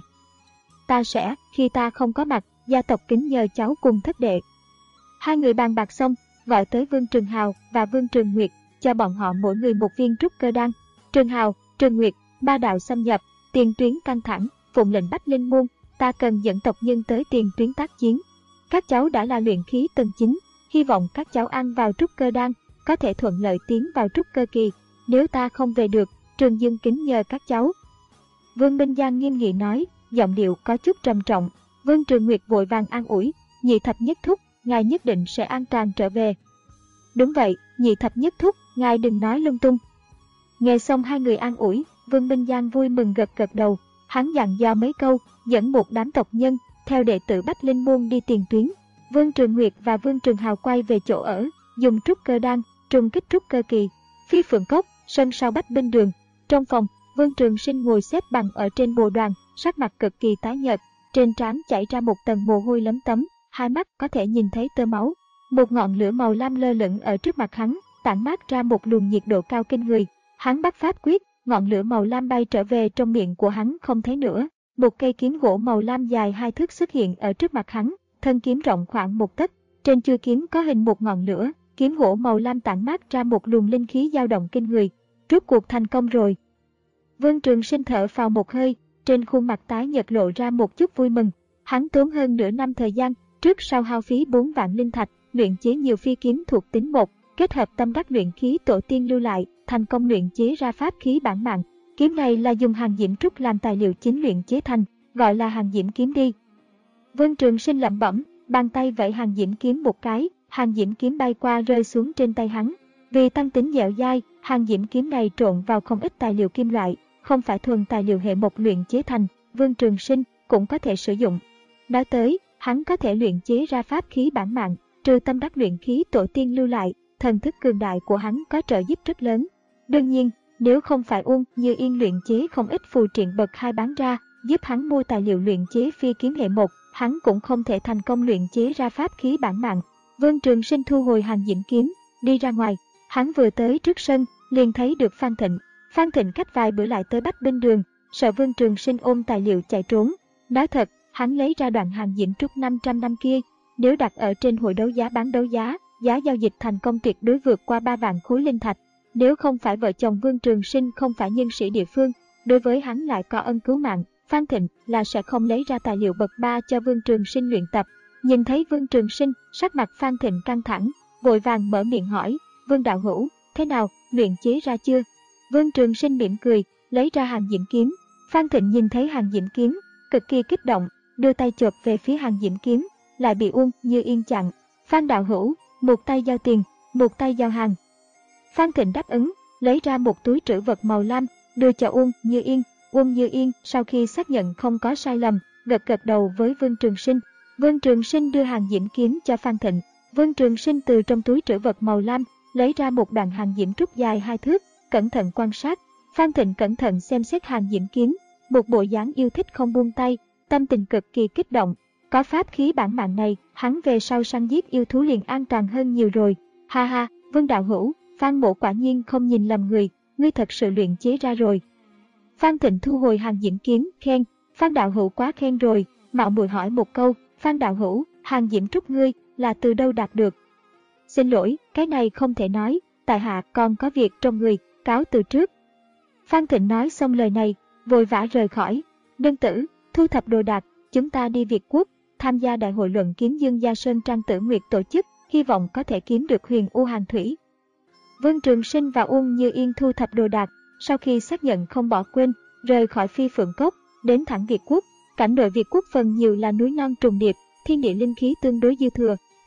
Ta sẽ, khi ta không có mặt, gia tộc kính nhờ cháu cùng thất đệ. Hai người bàn bạc xong, gọi tới Vương Trường Hào và Vương Trường Nguyệt, cho bọn họ mỗi người một viên trúc cơ đan. Trường Hào, Trường Nguyệt, ba đạo xâm nhập, tiền tuyến căng thẳng, phụng lệnh Bách Linh Môn, ta cần dẫn tộc nhân tới tiền tuyến tác chiến. Các cháu đã là luyện khí tầng chín, hy vọng các cháu ăn vào trúc cơ đan, có thể thuận lợi tiến vào trúc cơ kỳ. Nếu ta không về được, Trường Dương kính nhờ các cháu. Vương Minh Giang nghiêm nghị nói, giọng điệu có chút trầm trọng. Vương Trường Nguyệt vội vàng an ủi, Nhị thập nhất thúc, ngài nhất định sẽ an toàn trở về. Đúng vậy, Nhị thập nhất thúc, ngài đừng nói lung tung. Nghe xong hai người an ủi, Vương Minh Giang vui mừng gật gật đầu, hắn dặn dò mấy câu, dẫn một đám tộc nhân, theo đệ tử Bách Linh Môn đi tiền tuyến. Vương Trường Nguyệt và Vương Trường Hào quay về chỗ ở, dùng trúc cơ đan, trùng kích trúc cơ kỳ. Phi Phượng Cốc, sân sau Bách Binh Đường. Trong phòng, Vương Trường Sinh ngồi xếp bằng ở trên bồ đoàn, sắc mặt cực kỳ tái nhợt, trên trán chảy ra một tầng mồ hôi lấm tấm, hai mắt có thể nhìn thấy tơ máu. Một ngọn lửa màu lam lơ lửng ở trước mặt hắn, tản mát ra một luồng nhiệt độ cao kinh người. Hắn bắt pháp quyết, ngọn lửa màu lam bay trở về trong miệng của hắn không thấy nữa. Một cây kiếm gỗ màu lam dài hai thước xuất hiện ở trước mặt hắn, thân kiếm rộng khoảng một tấc, trên chuôi kiếm có hình một ngọn lửa, kiếm gỗ màu lam tản mát ra một luồng linh khí dao động kinh người. Rốt cuộc thành công rồi. Vương Trường Sinh thở phào một hơi, trên khuôn mặt tái nhợt lộ ra một chút vui mừng. Hắn tốn hơn nửa năm thời gian, trước sau hao phí bốn vạn linh thạch, luyện chế nhiều phi kiếm thuộc tính một, kết hợp tâm đắc luyện khí tổ tiên lưu lại, thành công luyện chế ra pháp khí bản mạng. Kiếm này là dùng hàng diễm trúc làm tài liệu chính luyện chế thành, gọi là hàng diễm kiếm đi. Vương Trường Sinh lẩm bẩm, bàn tay vẫy hàng diễm kiếm một cái, hàng diễm kiếm bay qua rơi xuống trên tay hắn. Vì tăng tính dẻo dai, hàng diễm kiếm này trộn vào không ít tài liệu kim loại, không phải thuần tài liệu hệ mộc luyện chế thành, Vương Trường Sinh cũng có thể sử dụng. Nói tới, hắn có thể luyện chế ra pháp khí bản mạng, trừ tâm đắc luyện khí tổ tiên lưu lại, thần thức cường đại của hắn có trợ giúp rất lớn. Đương nhiên, nếu không phải Uông Như Yên luyện chế không ít phù triện bậc hai bán ra, giúp hắn mua tài liệu luyện chế phi kiếm hệ mộc, hắn cũng không thể thành công luyện chế ra pháp khí bản mạng. Vương Trường Sinh thu hồi hàng diễm kiếm, đi ra ngoài. Hắn vừa tới trước sân, liền thấy được Phan Thịnh. Phan Thịnh cách vài bữa lại tới Bách Binh Đường, sợ Vương Trường Sinh ôm tài liệu chạy trốn. Nói thật, hắn lấy ra đoạn hàng diễm trúc năm trăm năm kia, nếu đặt ở trên hội đấu giá bán đấu giá, giá giao dịch thành công tuyệt đối vượt qua ba vạn khối linh thạch. Nếu không phải vợ chồng Vương Trường Sinh không phải nhân sĩ địa phương, đối với hắn lại có ân cứu mạng, Phan Thịnh là sẽ không lấy ra tài liệu bậc ba cho Vương Trường Sinh luyện tập. Nhìn thấy Vương Trường Sinh, sắc mặt Phan Thịnh căng thẳng, vội vàng mở miệng hỏi, Vương đạo hữu, thế nào, luyện chế ra chưa? Vương Trường Sinh mỉm cười, lấy ra hàng diễm kiếm. Phan Thịnh nhìn thấy hàng diễm kiếm, cực kỳ kích động, đưa tay chộp về phía hàng diễm kiếm, lại bị Uông Như Yên chặn. Phan đạo hữu, một tay giao tiền, một tay giao hàng. Phan Thịnh đáp ứng, lấy ra một túi trữ vật màu lam, đưa cho Uông Như Yên. Uông Như Yên sau khi xác nhận không có sai lầm, gật gật đầu với Vương Trường Sinh. Vương Trường Sinh đưa hàng diễm kiếm cho Phan Thịnh. Vương Trường Sinh từ trong túi trữ vật màu lam lấy ra một đoạn hàng diễm trúc dài hai thước, cẩn thận quan sát. Phan Thịnh cẩn thận xem xét hàng diễm kiếm, một bộ dáng yêu thích không buông tay, tâm tình cực kỳ kích động. Có pháp khí bản mạng này, hắn về sau săn giết yêu thú liền an toàn hơn nhiều rồi. Ha ha, Vương đạo hữu, Phan mộ quả nhiên không nhìn lầm người, ngươi thật sự luyện chế ra rồi. Phan Thịnh thu hồi hàng diễm kiếm, khen, Phan đạo hữu quá khen rồi, mạo muội hỏi một câu, Phan đạo hữu, hàng diễm trúc ngươi là từ đâu đạt được? Xin lỗi, cái này không thể nói, tại hạ còn có việc trong người, cáo từ trước. Phan Thịnh nói xong lời này, vội vã rời khỏi. Đơn tử, thu thập đồ đạc, chúng ta đi Việt Quốc, tham gia đại hội luận kiếm Dương Gia Sơn Trang Tử Nguyệt tổ chức, hy vọng có thể kiếm được huyền U Hàng Thủy. Vương Trường Sinh và Uông Như Yên thu thập đồ đạc, sau khi xác nhận không bỏ quên, rời khỏi Phi Phượng Cốc, đến thẳng Việt Quốc. Cảnh nội Việt Quốc phần nhiều là núi non trùng điệp, thiên địa linh khí tương đối dư thừa,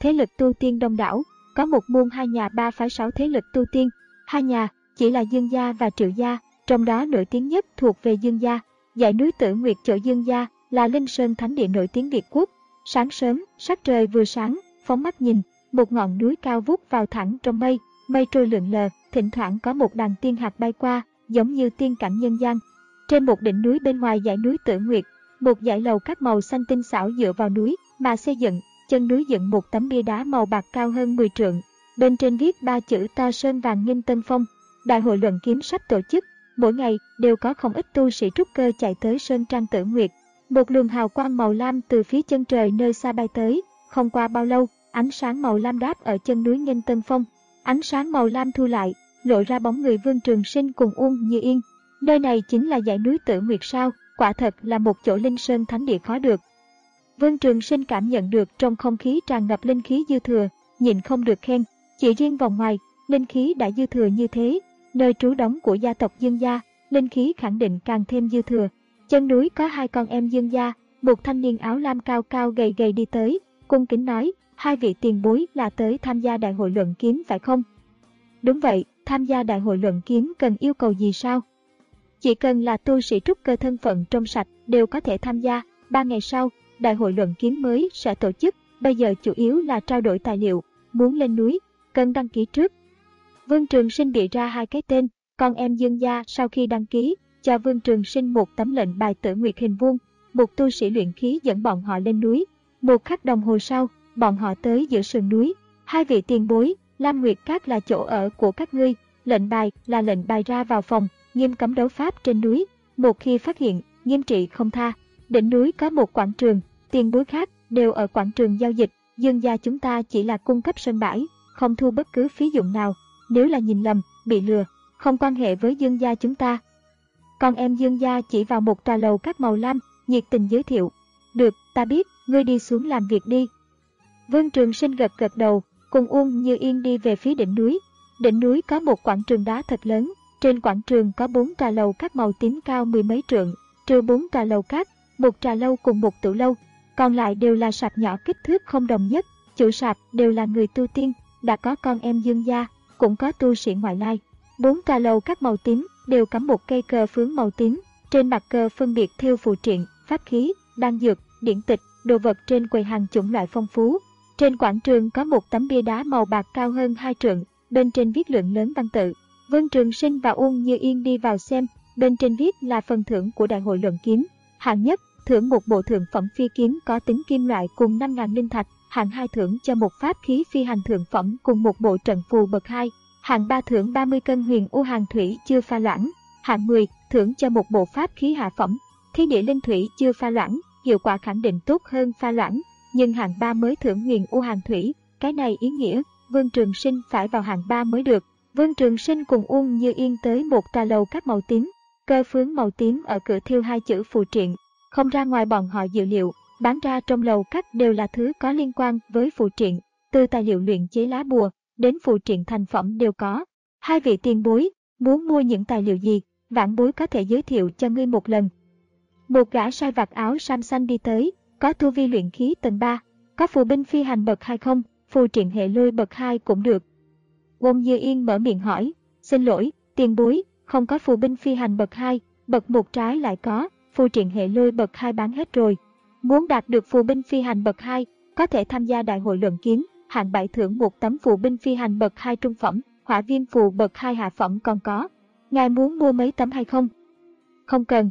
thế lực tu tiên đông đảo, có một môn hai nhà ba phái sáu thế lực tu tiên. Hai nhà chỉ là Dương gia và Triệu gia, trong đó nổi tiếng nhất thuộc về Dương gia. Dãy núi Tử Nguyệt chỗ Dương gia là Linh Sơn thánh địa nổi tiếng Việt quốc. Sáng sớm, sắc trời vừa sáng, phóng mắt nhìn, một ngọn núi cao vút vào thẳng trong mây, mây trôi lượn lờ, thỉnh thoảng có một đàn tiên hạc bay qua, giống như tiên cảnh nhân gian. Trên một đỉnh núi bên ngoài dãy núi Tử Nguyệt, một dãy lầu các màu xanh tinh xảo dựa vào núi mà xây dựng, chân núi dựng một tấm bia đá màu bạc cao hơn mười trượng. Bên trên viết ba chữ to sơn vàng Nghinh Tân Phong. Đại hội luận kiếm sắp tổ chức, mỗi ngày đều có không ít tu sĩ trúc cơ chạy tới sơn trang Tử Nguyệt. Một luồng hào quang màu lam từ phía chân trời nơi xa bay tới, không qua bao lâu, ánh sáng màu lam đáp ở chân núi Nghinh Tân Phong. Ánh sáng màu lam thu lại, lộ ra bóng người Vương Trường Sinh cùng Uông Như Yên. Nơi này chính là dãy núi Tử Nguyệt sao? Quả thật là một chỗ linh sơn thánh địa khó được. Vương Trường Sinh cảm nhận được trong không khí tràn ngập linh khí dư thừa, nhịn không được khen. Chỉ riêng vòng ngoài, linh khí đã dư thừa như thế, nơi trú đóng của gia tộc Dương gia, linh khí khẳng định càng thêm dư thừa. Chân núi có hai con em Dương gia, một thanh niên áo lam cao cao gầy gầy đi tới, cung kính nói, hai vị tiền bối là tới tham gia đại hội luận kiếm phải không? Đúng vậy, tham gia đại hội luận kiếm cần yêu cầu gì sao? Chỉ cần là tu sĩ trúc cơ thân phận trong sạch đều có thể tham gia. Ba ngày sau, đại hội luận kiếm mới sẽ tổ chức, bây giờ chủ yếu là trao đổi tài liệu, muốn lên núi, cần đăng ký trước. Vương Trường Sinh bịa ra hai cái tên, con em Dương gia sau khi đăng ký, cho Vương Trường Sinh một tấm lệnh bài Tử Nguyệt hình vuông, một tu sĩ luyện khí dẫn bọn họ lên núi. Một khắc đồng hồ sau, bọn họ tới giữa sườn núi. Hai vị tiền bối, Lam Nguyệt Các là chỗ ở của các ngươi, lệnh bài là lệnh bài ra vào phòng, nghiêm cấm đấu pháp trên núi, một khi phát hiện, nghiêm trị không tha. Đỉnh núi có một quảng trường, tiền bối khác đều ở quảng trường giao dịch, Dương gia chúng ta chỉ là cung cấp sân bãi, không thu bất cứ phí dụng nào, nếu là nhìn lầm, bị lừa, không quan hệ với Dương gia chúng ta. Con em Dương gia chỉ vào một tòa lầu các màu lam, nhiệt tình giới thiệu. Được, ta biết, ngươi đi xuống làm việc đi. Vương Trường Sinh gật gật đầu, cùng Uông Như Yên đi về phía đỉnh núi. Đỉnh núi có một quảng trường đá thật lớn, trên quảng trường có bốn trà lầu các màu tím cao mười mấy trượng, trừ bốn trà lầu các, một trà lâu cùng một tửu lâu, còn lại đều là sạp nhỏ kích thước không đồng nhất, chủ sạp đều là người tu tiên, đã có con em Dương gia, cũng có tu sĩ ngoại lai. Bốn trà lầu các màu tím đều cắm một cây cờ phướng màu tím, trên mặt cờ phân biệt thêu phù triện, pháp khí, đan dược, điển tịch, đồ vật trên quầy hàng chủng loại phong phú. Trên quảng trường có một tấm bia đá màu bạc cao hơn hai trượng, bên trên viết lượng lớn văn tự. Vương Trường Sinh và Uông Như Yên đi vào xem, bên trên viết là phần thưởng của đại hội luận kiếm. Hạng nhất, thưởng một bộ thượng phẩm phi kiếm có tính kim loại cùng năm nghìn linh thạch. Hạng hai thưởng cho một pháp khí phi hành thượng phẩm cùng một bộ trận phù bậc hai. Hạng ba thưởng ba mươi cân huyền u hàng thủy chưa pha loãng. Hạng mười, thưởng cho một bộ pháp khí hạ phẩm, thiên địa linh thủy chưa pha loãng, hiệu quả khẳng định tốt hơn pha loãng. Nhưng hạng ba mới thưởng huyền u hàng thủy, cái này ý nghĩa Vương Trường Sinh phải vào hạng ba mới được. Vương Trường Sinh cùng Uông Như Yên tới một trà lầu các màu tím, cơ phướng màu tím ở cửa thêu hai chữ phù triện, không ra ngoài bọn họ dự liệu, bán ra trong lầu các đều là thứ có liên quan với phù triện, từ tài liệu luyện chế lá bùa đến phù triện thành phẩm đều có. Hai vị tiền bối, muốn mua những tài liệu gì, vãn bối có thể giới thiệu cho ngươi một lần. Một gã sai vặt áo sam xanh đi tới, có tu vi luyện khí tầng ba, có phù binh phi hành bậc hai không, phù triện hệ lôi bậc hai cũng được. Uông Như Yên mở miệng hỏi, xin lỗi, tiền bối, không có phù binh phi hành bậc hai, bậc một trái lại có, phù triện hệ lôi bậc hai bán hết rồi. Muốn đạt được phù binh phi hành bậc hai, có thể tham gia đại hội luận kiếm, hạng bảy thưởng một tấm phù binh phi hành bậc hai trung phẩm, hỏa viêm phù bậc hai hạ phẩm còn có. Ngài muốn mua mấy tấm hay không? Không cần.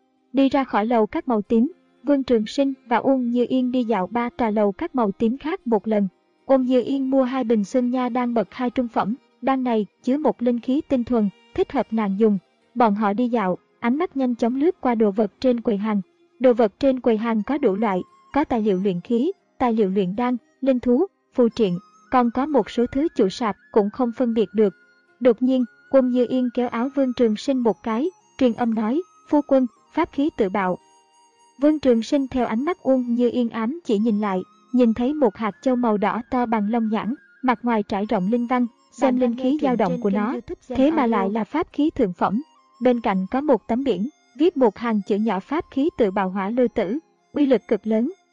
Đi ra khỏi lầu các màu tím, Vương Trường Sinh và Uông Như Yên đi dạo ba trà lầu các màu tím khác một lần. Uông Như Yên mua hai bình xuân nha đan bậc hai trung phẩm, đan này chứa một linh khí tinh thuần, thích hợp nàng dùng. Bọn họ đi dạo, ánh mắt nhanh chóng lướt qua đồ vật trên quầy hàng. Đồ vật trên quầy hàng có đủ loại, có tài liệu luyện khí, tài liệu luyện đan, linh thú, phù triện, còn có một số thứ chủ sạp cũng không phân biệt được. Đột nhiên, Uông Như Yên kéo áo Vương Trường Sinh một cái, truyền âm nói, phu quân, pháp khí tự bạo. Vương Trường Sinh theo ánh mắt Uông Như Yên ám chỉ nhìn lại, nhìn thấy một hạt châu màu đỏ to bằng lông nhãn, mặt ngoài trải rộng linh văn, xem linh khí dao động của nó, thế mà lại là pháp khí thượng phẩm. Bên cạnh có một tấm biển, viết một hàng chữ nhỏ pháp khí tự bạo hỏa lôi tử, uy lực cực lớn,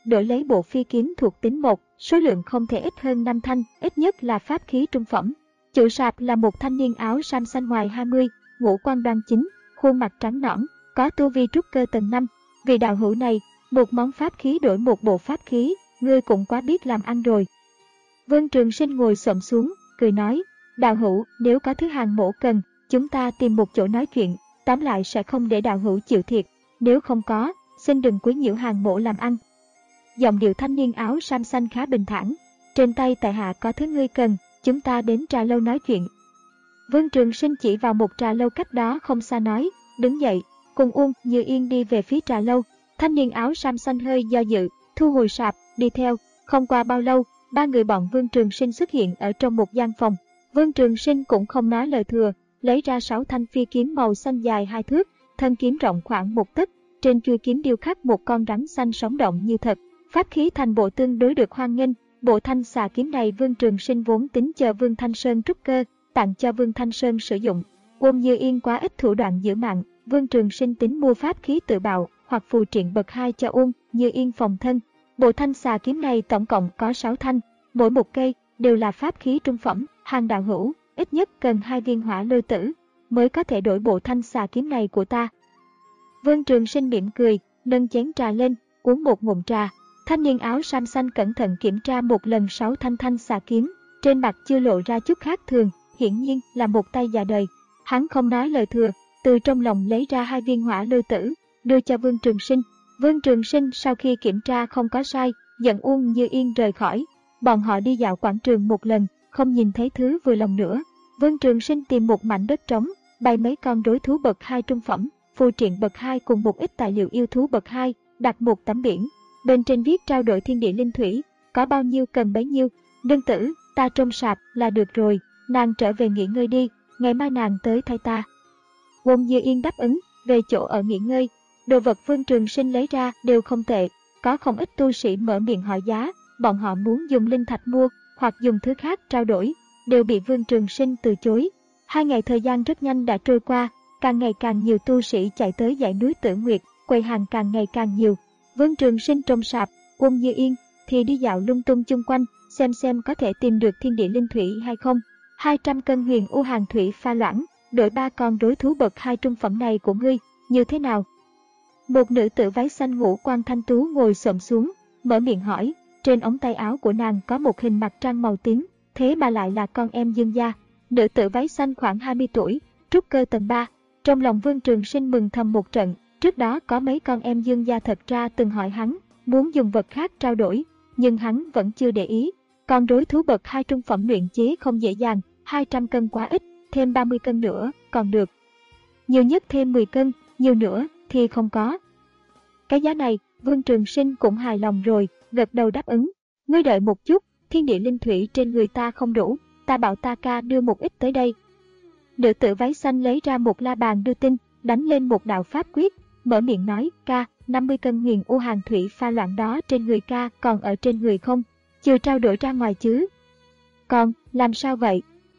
đổi lấy bộ phi kiếm thuộc tính một, số lượng không thể ít hơn năm thanh, ít nhất là pháp khí trung phẩm. Chủ sạp là một thanh niên áo sam xanh ngoài hai mươi, ngũ quan đoan chính, khuôn mặt trắng nõn, có tu vi trúc cơ tầng năm. Vị đạo hữu này, một món pháp khí đổi một bộ pháp khí, ngươi cũng quá biết làm ăn rồi. Vương Trường Sinh ngồi xổm xuống, cười nói, đạo hữu, nếu có thứ hàng mổ cần, chúng ta tìm một chỗ nói chuyện, tóm lại sẽ không để đạo hữu chịu thiệt, nếu không có, xin đừng quấy nhiễu hàng mổ làm ăn. Giọng điệu thanh niên áo sam xanh khá bình thản, trên tay tại hạ có thứ ngươi cần, chúng ta đến trà lâu nói chuyện. Vương Trường Sinh chỉ vào một trà lâu cách đó không xa nói, đứng dậy, cùng Uông Như Yên đi về phía trà lâu. Thanh niên áo sam xanh hơi do dự, thu hồi sạp, đi theo. Không qua bao lâu, ba người bọn Vương Trường Sinh xuất hiện ở trong một gian phòng. Vương Trường Sinh cũng không nói lời thừa, lấy ra sáu thanh phi kiếm màu xanh dài hai thước, thân kiếm rộng khoảng một tấc, trên chuôi kiếm điêu khắc một con rắn xanh sống động như thật. Pháp khí thành bộ tương đối được hoan nghênh. Bộ thanh xà kiếm này Vương Trường Sinh vốn tính chờ Vương Thanh Sơn trúc cơ, tặng cho Vương Thanh Sơn sử dụng. Uông Như Yên quá ít thủ đoạn giữ mạng, Vương Trường Sinh tính mua pháp khí tự bạo hoặc phù triện bậc hai cho Uông Như Yên phòng thân. Bộ thanh xà kiếm này tổng cộng có sáu thanh, mỗi một cây đều là pháp khí trung phẩm. Hàng đạo hữu, ít nhất cần hai viên hỏa lôi tử mới có thể đổi bộ thanh xà kiếm này của ta. Vương Trường Sinh mỉm cười, nâng chén trà lên, uống một ngụm trà. Thanh niên áo sam xanh cẩn thận kiểm tra một lần sáu thanh thanh xà kiếm, trên mặt chưa lộ ra chút khác thường, hiển nhiên là một tay già đời. Hắn không nói lời thừa, từ trong lòng lấy ra hai viên hỏa lôi tử, đưa cho Vương Trường Sinh. Vương Trường Sinh sau khi kiểm tra không có sai, dẫn Uông Như Yên rời khỏi. Bọn họ đi dạo quảng trường một lần, không nhìn thấy thứ vừa lòng nữa. Vương Trường Sinh tìm một mảnh đất trống, bày mấy con rối thú bậc hai trung phẩm, phù triện bậc hai cùng một ít tài liệu yêu thú bậc hai, đặt một tấm biển. Bên trên viết trao đổi thiên địa linh thủy, có bao nhiêu cần bấy nhiêu. Nương tử, ta trông sạp là được rồi, nàng trở về nghỉ ngơi đi, ngày mai nàng tới thay ta. Uông Như Yên đáp ứng, về chỗ ở nghỉ ngơi. Đồ vật Vương Trường Sinh lấy ra đều không tệ, có không ít tu sĩ mở miệng hỏi giá, bọn họ muốn dùng linh thạch mua hoặc dùng thứ khác trao đổi, đều bị Vương Trường Sinh từ chối. Hai ngày thời gian rất nhanh đã trôi qua, càng ngày càng nhiều tu sĩ chạy tới dãy núi Tử Nguyệt, quầy hàng càng ngày càng nhiều. Vương Trường Sinh trong sạp, Uông Như Yên thì đi dạo lung tung chung quanh, xem xem có thể tìm được thiên địa linh thủy hay không. hai trăm cân huyền u hàng thủy pha loãng, đổi ba con rối thú bậc hai trung phẩm này của ngươi, như thế nào? Một nữ tử váy xanh ngũ quan thanh tú ngồi xổm xuống, mở miệng hỏi, trên ống tay áo của nàng có một hình mặt trăng màu tím, thế mà lại là con em Dương gia. Nữ tử váy xanh khoảng hai mươi tuổi, trúc cơ tầng ba. Trong lòng Vương Trường Sinh mừng thầm một trận, trước đó có mấy con em Dương gia thật ra từng hỏi hắn, muốn dùng vật khác trao đổi, nhưng hắn vẫn chưa để ý. Con rối thú bậc hai trung phẩm luyện chế không dễ dàng, hai trăm cân quá ít, thêm ba mươi cân nữa còn được. Nhiều nhất thêm mười cân, nhiều nữa thì không có. Cái giá này, Vương Trường Sinh cũng hài lòng rồi, gật đầu đáp ứng. Ngươi đợi một chút, thiên địa linh thủy trên người ta không đủ, ta bảo ta ca đưa một ít tới đây. Nữ tử váy xanh lấy ra một la bàn đưa tin, đánh lên một đạo pháp quyết, mở miệng nói, ca, năm mươi cân huyền u hàng thủy pha loãng đó trên người ca còn ở trên người không? Chưa trao đổi ra ngoài chứ? Còn, làm sao vậy?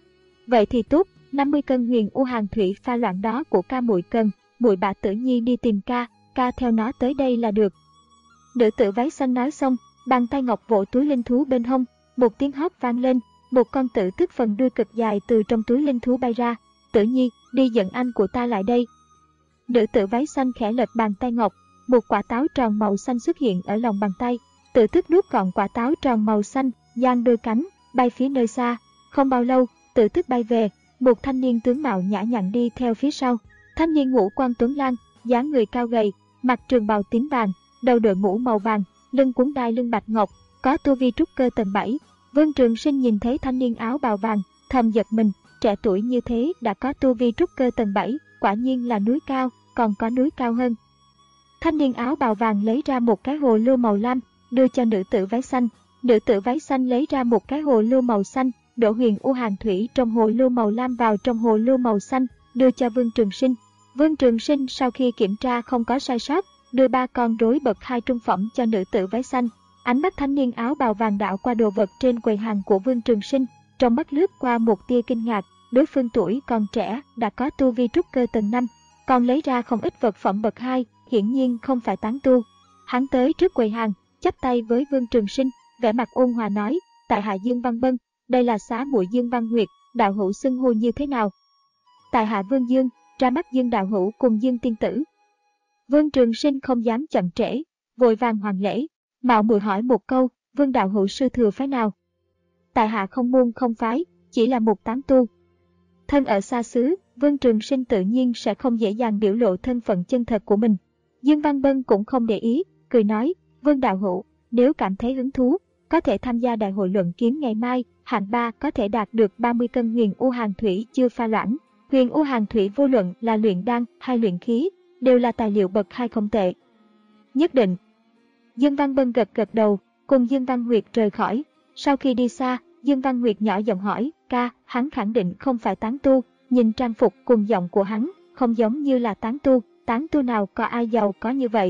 Vậy thì tốt, năm mươi cân huyền u hàng thủy pha loãng đó của ca muội cần, muội bà Tử Nhi đi tìm ca, ca theo nó tới đây là được. Nữ tử váy xanh nói xong, bàn tay ngọc vỗ túi linh thú bên hông, một tiếng hót vang lên, một con tử tức phần đuôi cực dài từ trong túi linh thú bay ra. Tử Nhi, đi dẫn anh của ta lại đây. Nữ tử váy xanh khẽ lật bàn tay ngọc, một quả táo tròn màu xanh xuất hiện ở lòng bàn tay. Tử tức nuốt gọn quả táo tròn màu xanh, giang đôi cánh, bay phía nơi xa. Không bao lâu, tử tức bay về, một thanh niên tướng mạo nhã nhặn đi theo phía sau. Thanh niên ngũ quan tuấn lãng, dáng người cao gầy, mặc trường bào tím vàng, đầu đội mũ màu vàng, lưng cuốn đai lưng bạch ngọc, có tu vi trúc cơ tầng bảy. Vương Trường Sinh nhìn thấy thanh niên áo bào vàng, thầm giật mình, trẻ tuổi như thế đã có tu vi trúc cơ tầng bảy, quả nhiên là núi cao, còn có núi cao hơn. Thanh niên áo bào vàng lấy ra một cái hồ lô màu lam, đưa cho nữ tử váy xanh. Nữ tử váy xanh lấy ra một cái hồ lô màu xanh, đổ huyền u hàng thủy trong hồ lô màu lam vào trong hồ lô màu xanh, đưa cho Vương Trường Sinh. Vương Trường Sinh sau khi kiểm tra không có sai sót, đưa ba con rối bậc hai trung phẩm cho nữ tử váy xanh. Ánh mắt thanh niên áo bào vàng đảo qua đồ vật trên quầy hàng của Vương Trường Sinh, trong mắt lướt qua một tia kinh ngạc, đối phương tuổi còn trẻ đã có tu vi trúc cơ tầng năm, còn lấy ra không ít vật phẩm bậc hai, hiển nhiên không phải tán tu. Hắn tới trước quầy hàng, chắp tay với Vương Trường Sinh, vẻ mặt ôn hòa nói, tại hạ Dương Văn Bân, đây là xá muội Dương Văn Nguyệt, đạo hữu xưng hô như thế nào? Tại hạ Vương Dương, ra mắt Dương đạo hữu cùng Dương tiên tử. Vương Trường Sinh không dám chậm trễ, vội vàng hoàn lễ, mạo muội hỏi một câu, Vương đạo hữu sư thừa phái nào? Tại hạ không môn không phái, chỉ là một tán tu. Thân ở xa xứ, Vương Trường Sinh tự nhiên sẽ không dễ dàng biểu lộ thân phận chân thật của mình. Dương Văn Bân cũng không để ý, cười nói, Vương đạo hữu, nếu cảm thấy hứng thú, có thể tham gia đại hội luận kiếm ngày mai, hạng ba có thể đạt được ba mươi cân huyền u hàn thủy chưa pha loãng. Huyền u hàn thủy vô luận là luyện đan hay luyện khí, đều là tài liệu bậc hai không tệ. Nhất định. Dương Văn Bân gật gật đầu, cùng Dương Văn Nguyệt rời khỏi. Sau khi đi xa, Dương Văn Nguyệt nhỏ giọng hỏi, ca, hắn khẳng định không phải tán tu, nhìn trang phục cùng giọng của hắn, không giống như là tán tu, tán tu nào có ai giàu có như vậy.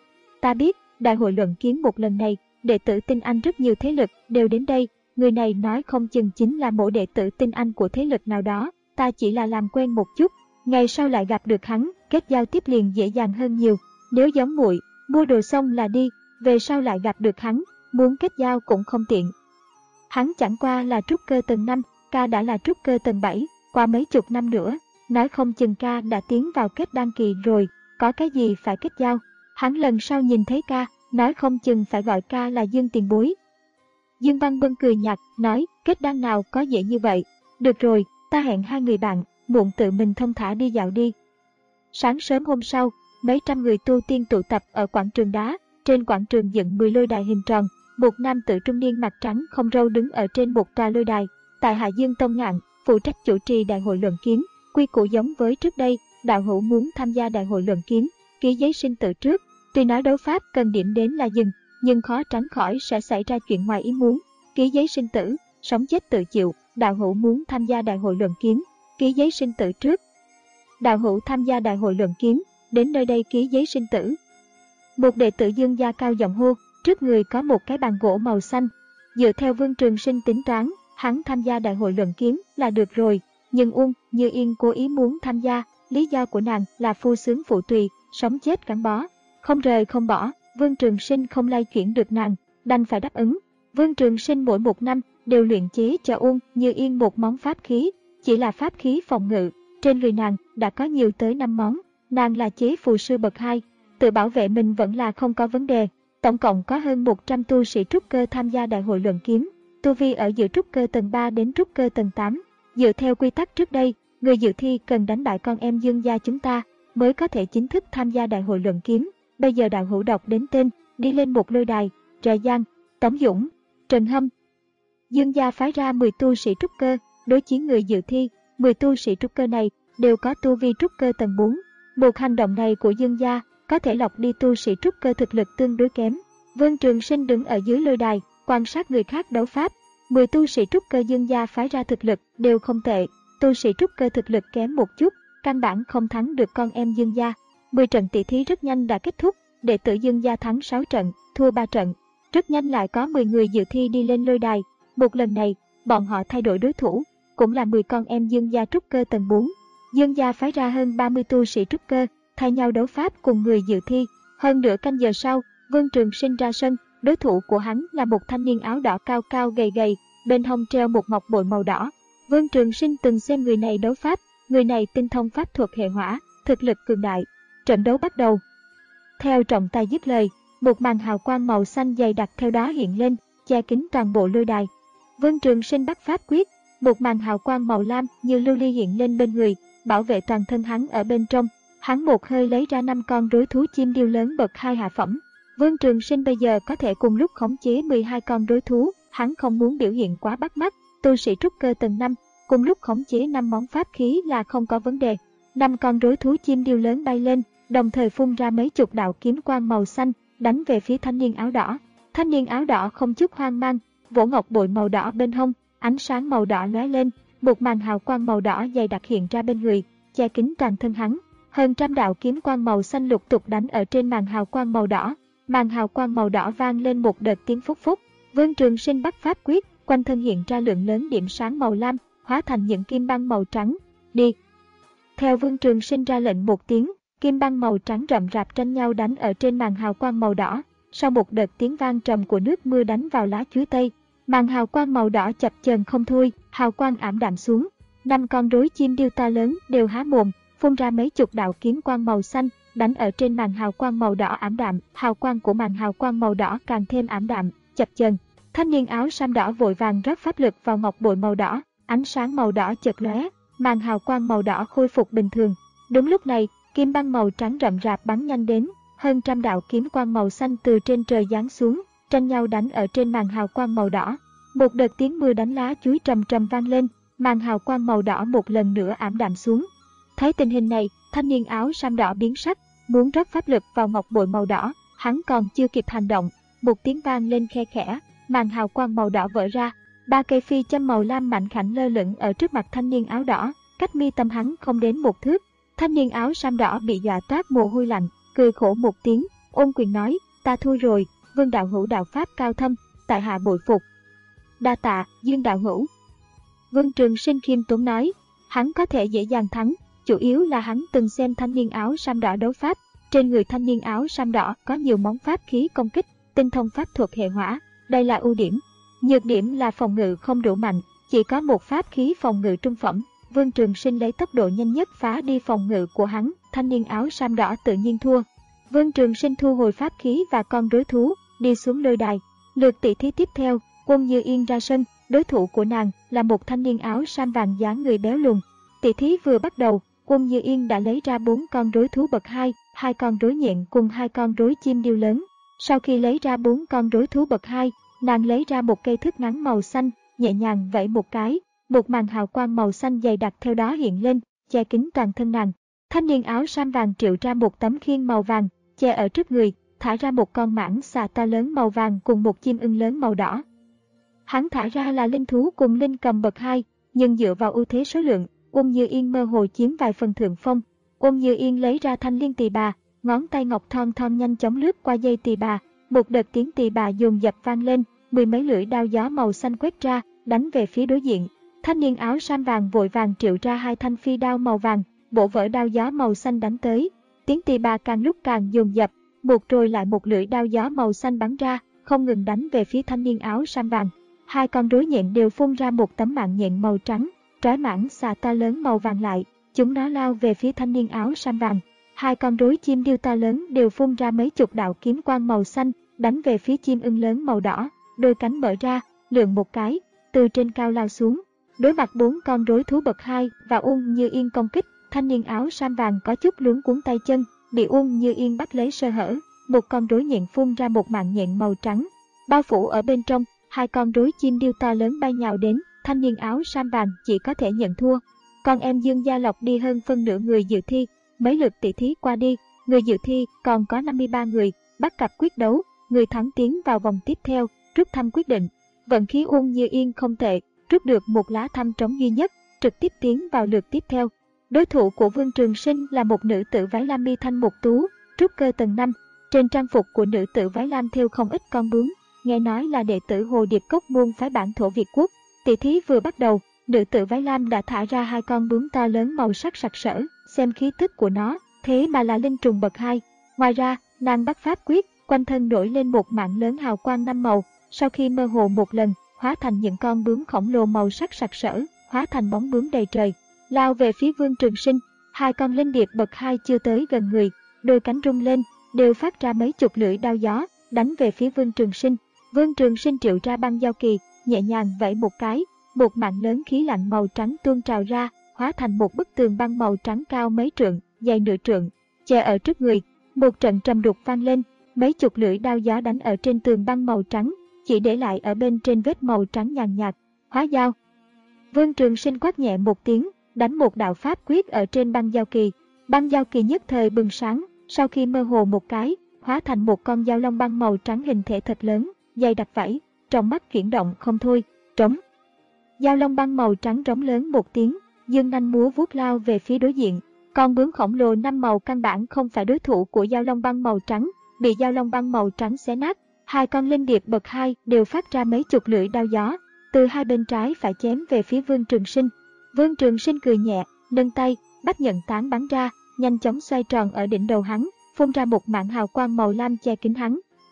Ta biết, đại hội luận kiếm một lần này, đệ tử Tinh Anh rất nhiều thế lực đều đến đây, người này nói không chừng chính là một đệ tử Tinh Anh của thế lực nào đó, ta chỉ là làm quen một chút, ngày sau lại gặp được hắn, kết giao tiếp liền dễ dàng hơn nhiều, nếu giống muội, mua đồ xong là đi, về sau lại gặp được hắn, muốn kết giao cũng không tiện. Hắn chẳng qua là trúc cơ tầng năm, ca đã là trúc cơ tầng bảy, qua mấy chục năm nữa, nói không chừng ca đã tiến vào kết đan kỳ rồi, có cái gì phải kết giao. Hắn lần sau nhìn thấy ca, nói không chừng phải gọi ca là Dương tiền bối. Dương Văn Bân cười nhạt, nói, kết đan nào có dễ như vậy. Được rồi, ta hẹn hai người bạn, muộn tự mình thông thả đi dạo đi. Sáng sớm hôm sau, mấy trăm người tu tiên tụ tập ở quảng trường đá, trên quảng trường dựng mười lôi đài hình tròn, một nam tử trung niên mặt trắng không râu đứng ở trên một tòa lôi đài. Tại hạ Dương Tông Ngạn, phụ trách chủ trì đại hội luận kiếm, quy củ giống với trước đây, đạo hữu muốn tham gia đại hội luận kiếm, ký giấy sinh tử trước. Tuy nói đấu pháp cần điểm đến là dừng, nhưng khó tránh khỏi sẽ xảy ra chuyện ngoài ý muốn. Ký giấy sinh tử, sống chết tự chịu, đạo hữu muốn tham gia đại hội luận kiếm, ký giấy sinh tử trước. Đạo hữu tham gia đại hội luận kiếm, đến nơi đây ký giấy sinh tử. Một đệ tử Dương gia cao giọng hô, trước người có một cái bàn gỗ màu xanh. Dựa theo Vương Trường Sinh tính toán, hắn tham gia đại hội luận kiếm là được rồi, nhưng Uông Như Yên cố ý muốn tham gia, lý do của nàng là phu sướng phụ tùy, sống chết gắn bó. Không rời không bỏ, Vương Trường Sinh không lay chuyển được nàng, đành phải đáp ứng. Vương Trường Sinh mỗi một năm đều luyện chế cho Uông Như Yên một món pháp khí, chỉ là pháp khí phòng ngự, trên người nàng đã có nhiều tới năm món, nàng là chế phù sư bậc hai, tự bảo vệ mình vẫn là không có vấn đề. Tổng cộng có hơn một trăm tu sĩ trúc cơ tham gia đại hội luận kiếm, tu vi ở giữa trúc cơ tầng ba đến trúc cơ tầng tám. Dựa theo quy tắc trước đây, người dự thi cần đánh bại con em Dương gia chúng ta mới có thể chính thức tham gia đại hội luận kiếm. Bây giờ đạo hữu đọc đến tên, đi lên một lôi đài, Trà Giang, Tống Dũng, Trần Hâm. Dương gia phái ra mười tu sĩ trúc cơ, đối chiến người dự thi, mười tu sĩ trúc cơ này đều có tu vi trúc cơ tầng bốn. Một hành động này của Dương gia có thể lọc đi tu sĩ trúc cơ thực lực tương đối kém. Vương Trường Sinh đứng ở dưới lôi đài, quan sát người khác đấu pháp. mười tu sĩ trúc cơ Dương gia phái ra thực lực đều không tệ, tu sĩ trúc cơ thực lực kém một chút, căn bản không thắng được con em Dương gia. mười trận tỷ thí rất nhanh đã kết thúc, đệ tử Dương gia thắng sáu trận, thua ba trận. Rất nhanh lại có mười người dự thi đi lên lôi đài. Một lần này, bọn họ thay đổi đối thủ, cũng là mười con em Dương gia trúc cơ tầng bốn. Dương gia phái ra hơn ba mươi tu sĩ trúc cơ, thay nhau đấu pháp cùng người dự thi. Hơn nửa canh giờ sau, Vương Trường Sinh ra sân, đối thủ của hắn là một thanh niên áo đỏ cao cao gầy gầy, bên hông treo một ngọc bội màu đỏ. Vương Trường Sinh từng xem người này đấu pháp, người này tinh thông pháp thuật hệ hỏa, thực lực cường đại. Trận đấu bắt đầu. Theo trọng tài dứt lời, một màn hào quang màu xanh dày đặc theo đó hiện lên, che kín toàn bộ lôi đài. Vương Trường Sinh bắt pháp quyết, một màn hào quang màu lam như lưu ly hiện lên bên người, bảo vệ toàn thân hắn ở bên trong. Hắn một hơi lấy ra năm con rối thú chim điêu lớn bậc hai hạ phẩm. Vương Trường Sinh bây giờ có thể cùng lúc khống chế mười hai con rối thú, hắn không muốn biểu hiện quá bắt mắt. Tu sĩ trúc cơ tầng năm, cùng lúc khống chế năm món pháp khí là không có vấn đề. Năm con rối thú chim điêu lớn bay lên, đồng thời phun ra mấy chục đạo kiếm quang màu xanh, đánh về phía thanh niên áo đỏ. Thanh niên áo đỏ không chút hoang mang, vỗ ngọc bội màu đỏ bên hông, ánh sáng màu đỏ lóe lên, một màn hào quang màu đỏ dày đặc hiện ra bên người, che kín toàn thân hắn. Hơn trăm đạo kiếm quang màu xanh lục tục đánh ở trên màn hào quang màu đỏ. Màn hào quang màu đỏ vang lên một đợt tiếng phúc phúc. Vương Trường Sinh bắt pháp quyết, quanh thân hiện ra lượng lớn điểm sáng màu lam, hóa thành những kim băng màu trắng. Đi! Theo Vương Trường Sinh ra lệnh một tiếng, kim băng màu trắng rậm rạp tranh nhau đánh ở trên màn hào quang màu đỏ. sau một đợt tiếng vang trầm của nước mưa đánh vào lá chuối tây, màn hào quang màu đỏ chập chờn không thôi, hào quang ảm đạm xuống. Năm con rối chim điêu to lớn đều há mồm, phun ra mấy chục đạo kiếm quang màu xanh, đánh ở trên màn hào quang màu đỏ ảm đạm. Hào quang của màn hào quang màu đỏ càng thêm ảm đạm, chập chờn. Thanh niên áo sam đỏ vội vàng rót pháp lực vào ngọc bội màu đỏ, ánh sáng màu đỏ chợt lóe, màn hào quang màu đỏ khôi phục bình thường. Đúng lúc này, kim băng màu trắng rậm rạp bắn nhanh đến, hơn trăm đạo kiếm quang màu xanh từ trên trời giáng xuống, tranh nhau đánh ở trên màn hào quang màu đỏ. Một đợt tiếng mưa đánh lá chuối trầm trầm vang lên, màn hào quang màu đỏ một lần nữa ảm đạm xuống. Thấy tình hình này, thanh niên áo sam đỏ biến sắc, muốn rót pháp lực vào ngọc bội màu đỏ, hắn còn chưa kịp hành động, một tiếng vang lên khe khẽ, màn hào quang màu đỏ vỡ ra, ba cây phi châm màu lam mạnh khảnh lơ lửng ở trước mặt thanh niên áo đỏ, cách mi tâm hắn không đến một thước. Thanh niên áo sam đỏ bị dọa toát mồ hôi lạnh, cười khổ một tiếng, ôm quyền nói, ta thua rồi, Vương đạo hữu đạo pháp cao thâm, tại hạ bội phục. Đa tạ, Dương đạo hữu. Vương Trường Sinh khiêm tốn nói, hắn có thể dễ dàng thắng, chủ yếu là hắn từng xem thanh niên áo sam đỏ đấu pháp, trên người thanh niên áo sam đỏ có nhiều món pháp khí công kích, tinh thông pháp thuật hệ hỏa, đây là ưu điểm. Nhược điểm là phòng ngự không đủ mạnh, chỉ có một pháp khí phòng ngự trung phẩm. Vương Trường Sinh lấy tốc độ nhanh nhất phá đi phòng ngự của hắn, thanh niên áo sam đỏ tự nhiên thua. Vương Trường Sinh thu hồi pháp khí và con rối thú, đi xuống lôi đài. Lượt tỷ thí tiếp theo, Quân Như Yên ra sân, đối thủ của nàng là một thanh niên áo sam vàng dáng người béo lùn. Tỷ thí vừa bắt đầu, Quân Như Yên đã lấy ra bốn con rối thú bậc hai, hai con rối nhện cùng hai con rối chim điêu lớn. Sau khi lấy ra bốn con rối thú bậc hai, nàng lấy ra một cây thước ngắn màu xanh, nhẹ nhàng vẫy một cái, một màn hào quang màu xanh dày đặc theo đó hiện lên, che kín toàn thân nàng. Thanh niên áo sam vàng triệu ra một tấm khiên màu vàng, che ở trước người, thả ra một con mãng xà to lớn màu vàng cùng một chim ưng lớn màu đỏ. Hắn thả ra là linh thú cùng linh cầm bậc hai, nhưng dựa vào ưu thế số lượng, Uông Như Yên mơ hồ chiếm vài phần thượng phong. Uông Như Yên lấy ra thanh liên tỳ bà, ngón tay ngọc thon thon nhanh chóng lướt qua dây tỳ bà, một đợt tiếng tỳ bà dồn dập vang lên, mười mấy lưỡi đao gió màu xanh quét ra, đánh về phía đối diện. Thanh niên áo sam vàng vội vàng triệu ra hai thanh phi đao màu vàng, bổ vỡ đao gió màu xanh đánh tới. Tiếng tỳ bà càng lúc càng dồn dập, một rồi lại một lưỡi đao gió màu xanh bắn ra, không ngừng đánh về phía thanh niên áo sam vàng. Hai con rối nhện đều phun ra một tấm mạng nhện màu trắng, trói mãng xà to lớn màu vàng lại, chúng nó lao về phía thanh niên áo sam vàng. Hai con rối chim điêu to lớn đều phun ra mấy chục đạo kiếm quang màu xanh, đánh về phía chim ưng lớn màu đỏ, đôi cánh mở ra, lượn một cái, từ trên cao lao xuống. Đối mặt bốn con rối thú bậc hai và Uông Như Yên công kích, thanh niên áo sam vàng có chút luống cuống tay chân, bị Uông Như Yên bắt lấy sơ hở, một con rối nhện phun ra một mạng nhện màu trắng, bao phủ ở bên trong. Hai con rối chim điêu to lớn bay nhào đến, thanh niên áo sam vàng chỉ có thể nhận thua. Con em Dương Gia Lộc đi hơn phân nửa người dự thi, mấy lượt tỷ thí qua đi, người dự thi còn có năm mươi ba người, bắt cặp quyết đấu, người thắng tiến vào vòng tiếp theo, rút thăm quyết định. Vận khí Uông Như Yên không tệ, rút được một lá thăm trống duy nhất, trực tiếp tiến vào lượt tiếp theo. Đối thủ của Vương Trường Sinh là một nữ tử váy lam mi thanh mục tú, trúc cơ tầng năm. Trên trang phục của nữ tử váy lam thêu không ít con bướm, nghe nói là đệ tử Hồ Điệp Cốc môn phái bản thổ Việt Quốc. Tỷ thí vừa bắt đầu, nữ tử váy lam đã thả ra hai con bướm to lớn màu sắc sặc sỡ, xem khí tức của nó, thế mà là linh trùng bậc hai. Ngoài ra, nàng bắt pháp quyết, quanh thân nổi lên một mạng lớn hào quang năm màu, sau khi mơ hồ một lần, hóa thành những con bướm khổng lồ màu sắc sặc sỡ, hóa thành bóng bướm đầy trời, lao về phía Vương Trường Sinh. Hai con linh điệp bậc hai chưa tới gần người, đôi cánh rung lên, đều phát ra mấy chục lưỡi đao gió, đánh về phía Vương Trường Sinh. Vương Trường Sinh triệu ra băng giao kỳ, nhẹ nhàng vẫy một cái, một mạng lớn khí lạnh màu trắng tuôn trào ra, hóa thành một bức tường băng màu trắng cao mấy trượng, dày nửa trượng, che ở trước người. Một trận trầm đục vang lên, mấy chục lưỡi đao gió đánh ở trên tường băng màu trắng, chỉ để lại ở bên trên vết màu trắng nhàn nhạt. Hóa giao. Vương Trường Sinh quát nhẹ một tiếng, đánh một đạo pháp quyết ở trên băng giao kỳ. Băng giao kỳ nhất thời bừng sáng, sau khi mơ hồ một cái, hóa thành một con dao long băng màu trắng hình thể thật lớn, dày đặc vảy, trong mắt chuyển động không thôi. Trống. Dao long băng màu trắng trống lớn một tiếng, dương nanh múa vuốt lao về phía đối diện. Con bướm khổng lồ năm màu căn bản không phải đối thủ của dao long băng màu trắng, bị dao long băng màu trắng xé nát. Hai con linh điệp bậc hai đều phát ra mấy chục lưỡi đao gió, từ hai bên trái phải chém về phía Vương Trường Sinh. Vương Trường Sinh cười nhẹ, nâng tay, bách nhận tán bắn ra, nhanh chóng xoay tròn ở đỉnh đầu hắn, phun ra một mạng hào quang màu lam che kín hắn.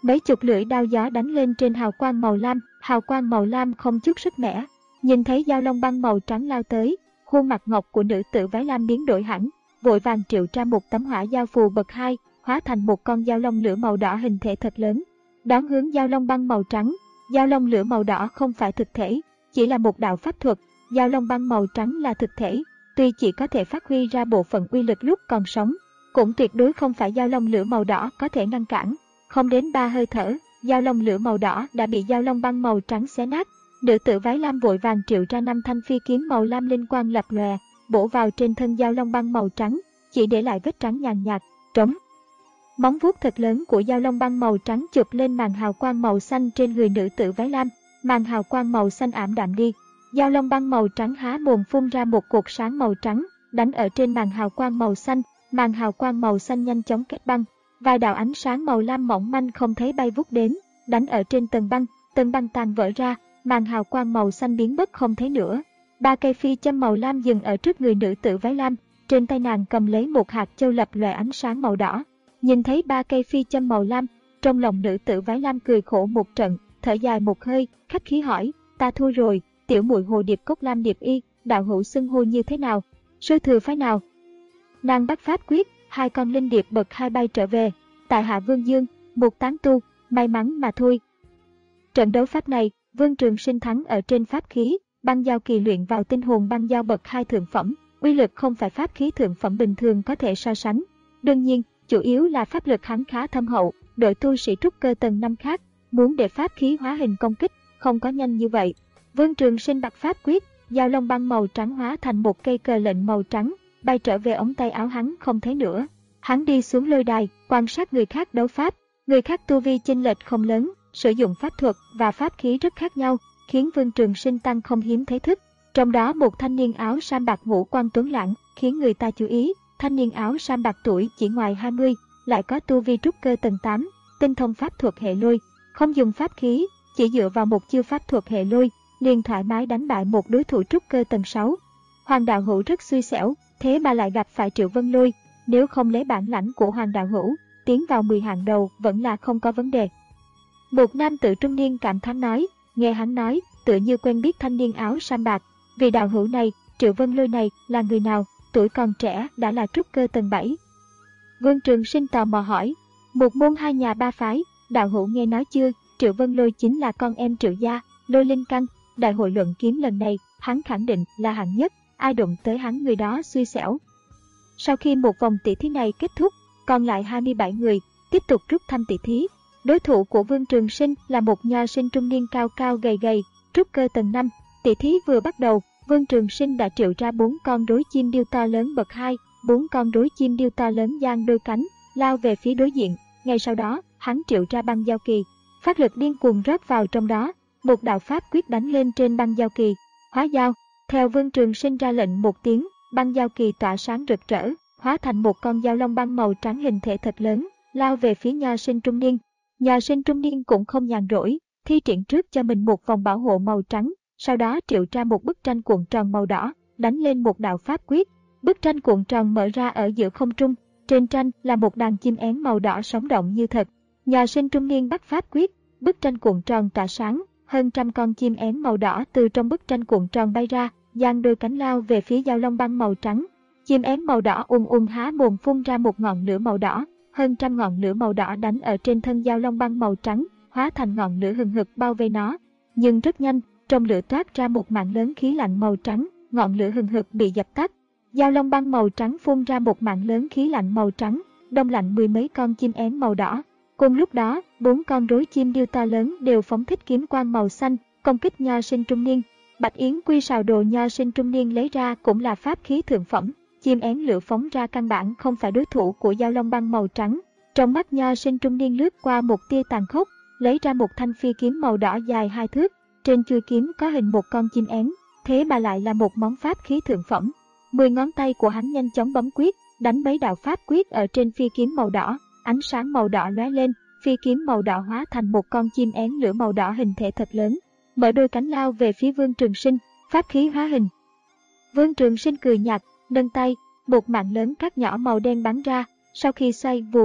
Mấy chục lưỡi đao gió đánh lên trên hào quang màu lam, hào quang màu lam không chút sức mẻ. Nhìn thấy dao long băng màu trắng lao tới, khuôn mặt ngọc của nữ tử váy lam biến đổi hẳn, vội vàng triệu ra một tấm hỏa giao phù bậc hai, hóa thành một con dao long lửa màu đỏ hình thể thật lớn, đón hướng dao long băng màu trắng. Dao long lửa màu đỏ không phải thực thể, chỉ là một đạo pháp thuật. Dao long băng màu trắng là thực thể, tuy chỉ có thể phát huy ra bộ phận uy lực lúc còn sống, cũng tuyệt đối không phải dao long lửa màu đỏ có thể ngăn cản. Không đến ba hơi thở, dao long lửa màu đỏ đã bị dao long băng màu trắng xé nát. Nữ tử váy lam vội vàng triệu ra năm thanh phi kiếm màu lam linh quang lập lòe, bổ vào trên thân dao long băng màu trắng, chỉ để lại vết trắng nhàn nhạt, trống. Móng vuốt thật lớn của dao long băng màu trắng chụp lên màn hào quang màu xanh trên người nữ tử váy lam, màn hào quang màu xanh ảm đạm đi. Dao long băng màu trắng há mồm phun ra một cột sáng màu trắng, đánh ở trên màn hào quang màu xanh, màn hào quang màu xanh nhanh chóng kết băng. Vài đạo ánh sáng màu lam mỏng manh không thấy bay vút đến, đánh ở trên tầng băng, tầng băng tan vỡ ra, màn hào quang màu xanh biến mất không thấy nữa. Ba cây phi châm màu lam dừng ở trước người nữ tử váy lam, trên tay nàng cầm lấy một hạt châu lập lòe ánh sáng màu đỏ. Nhìn thấy ba cây phi châm màu lam, trong lòng nữ tử váy lam cười khổ một trận, thở dài một hơi, khách khí hỏi, ta thua rồi, tiểu muội Hồ Điệp Cốc Lam Điệp Y, đạo hữu xưng hô như thế nào, sư thừa phái nào? Nàng bắt pháp quyết, hai con linh điệp bậc hai bay trở về, tại hạ Vương Dương, một tán tu, may mắn mà thôi. Trận đấu pháp này, Vương Trường Sinh thắng ở trên pháp khí, băng giao kỳ luyện vào tinh hồn băng giao bậc hai thượng phẩm, uy lực không phải pháp khí thượng phẩm bình thường có thể so sánh. Đương nhiên, chủ yếu là pháp lực hắn khá thâm hậu, đội tu sĩ trúc cơ tầng năm khác, muốn để pháp khí hóa hình công kích, không có nhanh như vậy. Vương Trường Sinh bật pháp quyết, dao long băng màu trắng hóa thành một cây cờ lệnh màu trắng, bay trở về ống tay áo hắn không thấy nữa. Hắn đi xuống lôi đài, quan sát người khác đấu pháp, người khác tu vi chênh lệch không lớn, sử dụng pháp thuật và pháp khí rất khác nhau, khiến Vương Trường Sinh tăng không hiếm thấy thức. Trong đó một thanh niên áo sam bạc ngũ quan tuấn lãng, khiến người ta chú ý. Thanh niên áo sam bạc tuổi chỉ ngoài hai mươi, lại có tu vi trúc cơ tầng tám, tinh thông pháp thuật hệ lôi, không dùng pháp khí, chỉ dựa vào một chiêu pháp thuật hệ lôi, liền thoải mái đánh bại một đối thủ trúc cơ tầng sáu. Hoàng đạo hữu rất xui xẻo, thế mà lại gặp phải Triệu Vân Lôi, nếu không lấy bản lãnh của Hoàng đạo hữu, tiến vào mười hạng đầu vẫn là không có vấn đề. Một nam tử trung niên cảm thán nói, nghe hắn nói, tựa như quen biết thanh niên áo sam bạc, vì đạo hữu này, Triệu Vân Lôi này là người nào? Tuổi còn trẻ đã là trúc cơ tầng bảy. Vương Trường Sinh tò mò hỏi, một môn hai nhà ba phái, đạo hữu nghe nói chưa? Triệu Vân Lôi chính là con em Triệu gia, Lôi Linh Căn. Đại hội luận kiếm lần này, hắn khẳng định là hạng nhất, ai đụng tới hắn người đó xui xẻo. Sau khi một vòng tỷ thí này kết thúc, còn lại hai mươi bảy người, tiếp tục rút thăm tỷ thí. Đối thủ của Vương Trường Sinh là một nho sinh trung niên cao cao gầy gầy, trúc cơ tầng năm. Tỷ thí vừa bắt đầu, Vương Trường Sinh đã triệu ra bốn con rối chim điêu to lớn bậc hai, bốn con rối chim điêu to lớn giang đôi cánh, lao về phía đối diện. Ngay sau đó, hắn triệu ra băng giao kỳ, phát lực điên cuồng rót vào trong đó, một đạo pháp quyết đánh lên trên băng giao kỳ, hóa giao. Theo Vương Trường Sinh ra lệnh một tiếng, băng giao kỳ tỏa sáng rực rỡ, hóa thành một con dao long băng màu trắng hình thể thật lớn, lao về phía nho sinh trung niên. Nho sinh trung niên cũng không nhàn rỗi, thi triển trước cho mình một vòng bảo hộ màu trắng. Sau đó triệu ra một bức tranh cuộn tròn màu đỏ, đánh lên một đạo pháp quyết. Bức tranh cuộn tròn mở ra ở giữa không trung, trên tranh là một đàn chim én màu đỏ sống động như thật. Nhà sinh trung niên bắt pháp quyết, bức tranh cuộn tròn tỏa sáng, hơn trăm con chim én màu đỏ từ trong bức tranh cuộn tròn bay ra, giang đôi cánh lao về phía dao long băng màu trắng. Chim én màu đỏ ung ung há mồm phun ra một ngọn lửa màu đỏ, hơn trăm ngọn lửa màu đỏ đánh ở trên thân dao long băng màu trắng, hóa thành ngọn lửa hừng hực bao vây nó. Nhưng rất nhanh, trong lửa toát ra một mảng lớn khí lạnh màu trắng, ngọn lửa hừng hực bị dập tắt. Dao long băng màu trắng phun ra một mảng lớn khí lạnh màu trắng, đông lạnh mười mấy con chim én màu đỏ. Cùng lúc đó, bốn con rối chim điêu to lớn đều phóng thích kiếm quang màu xanh, công kích nho sinh trung niên. Bạch Yến Quy sào đồ nho sinh trung niên lấy ra cũng là pháp khí thượng phẩm, chim én lửa phóng ra căn bản không phải đối thủ của dao long băng màu trắng. Trong mắt nho sinh trung niên lướt qua một tia tàn khốc, lấy ra một thanh phi kiếm màu đỏ dài hai thước, trên chuôi kiếm có hình một con chim én, thế mà lại là một món pháp khí thượng phẩm. Mười ngón tay của hắn nhanh chóng bấm quyết, đánh mấy đạo pháp quyết ở trên phi kiếm màu đỏ, ánh sáng màu đỏ lóe lên, phi kiếm màu đỏ hóa thành một con chim én lửa màu đỏ hình thể thật lớn, mở đôi cánh lao về phía Vương Trường Sinh, pháp khí hóa hình. Vương Trường Sinh cười nhạt, nâng tay, một mảng lớn cát nhỏ màu đen bắn ra, sau khi xoay vù vù,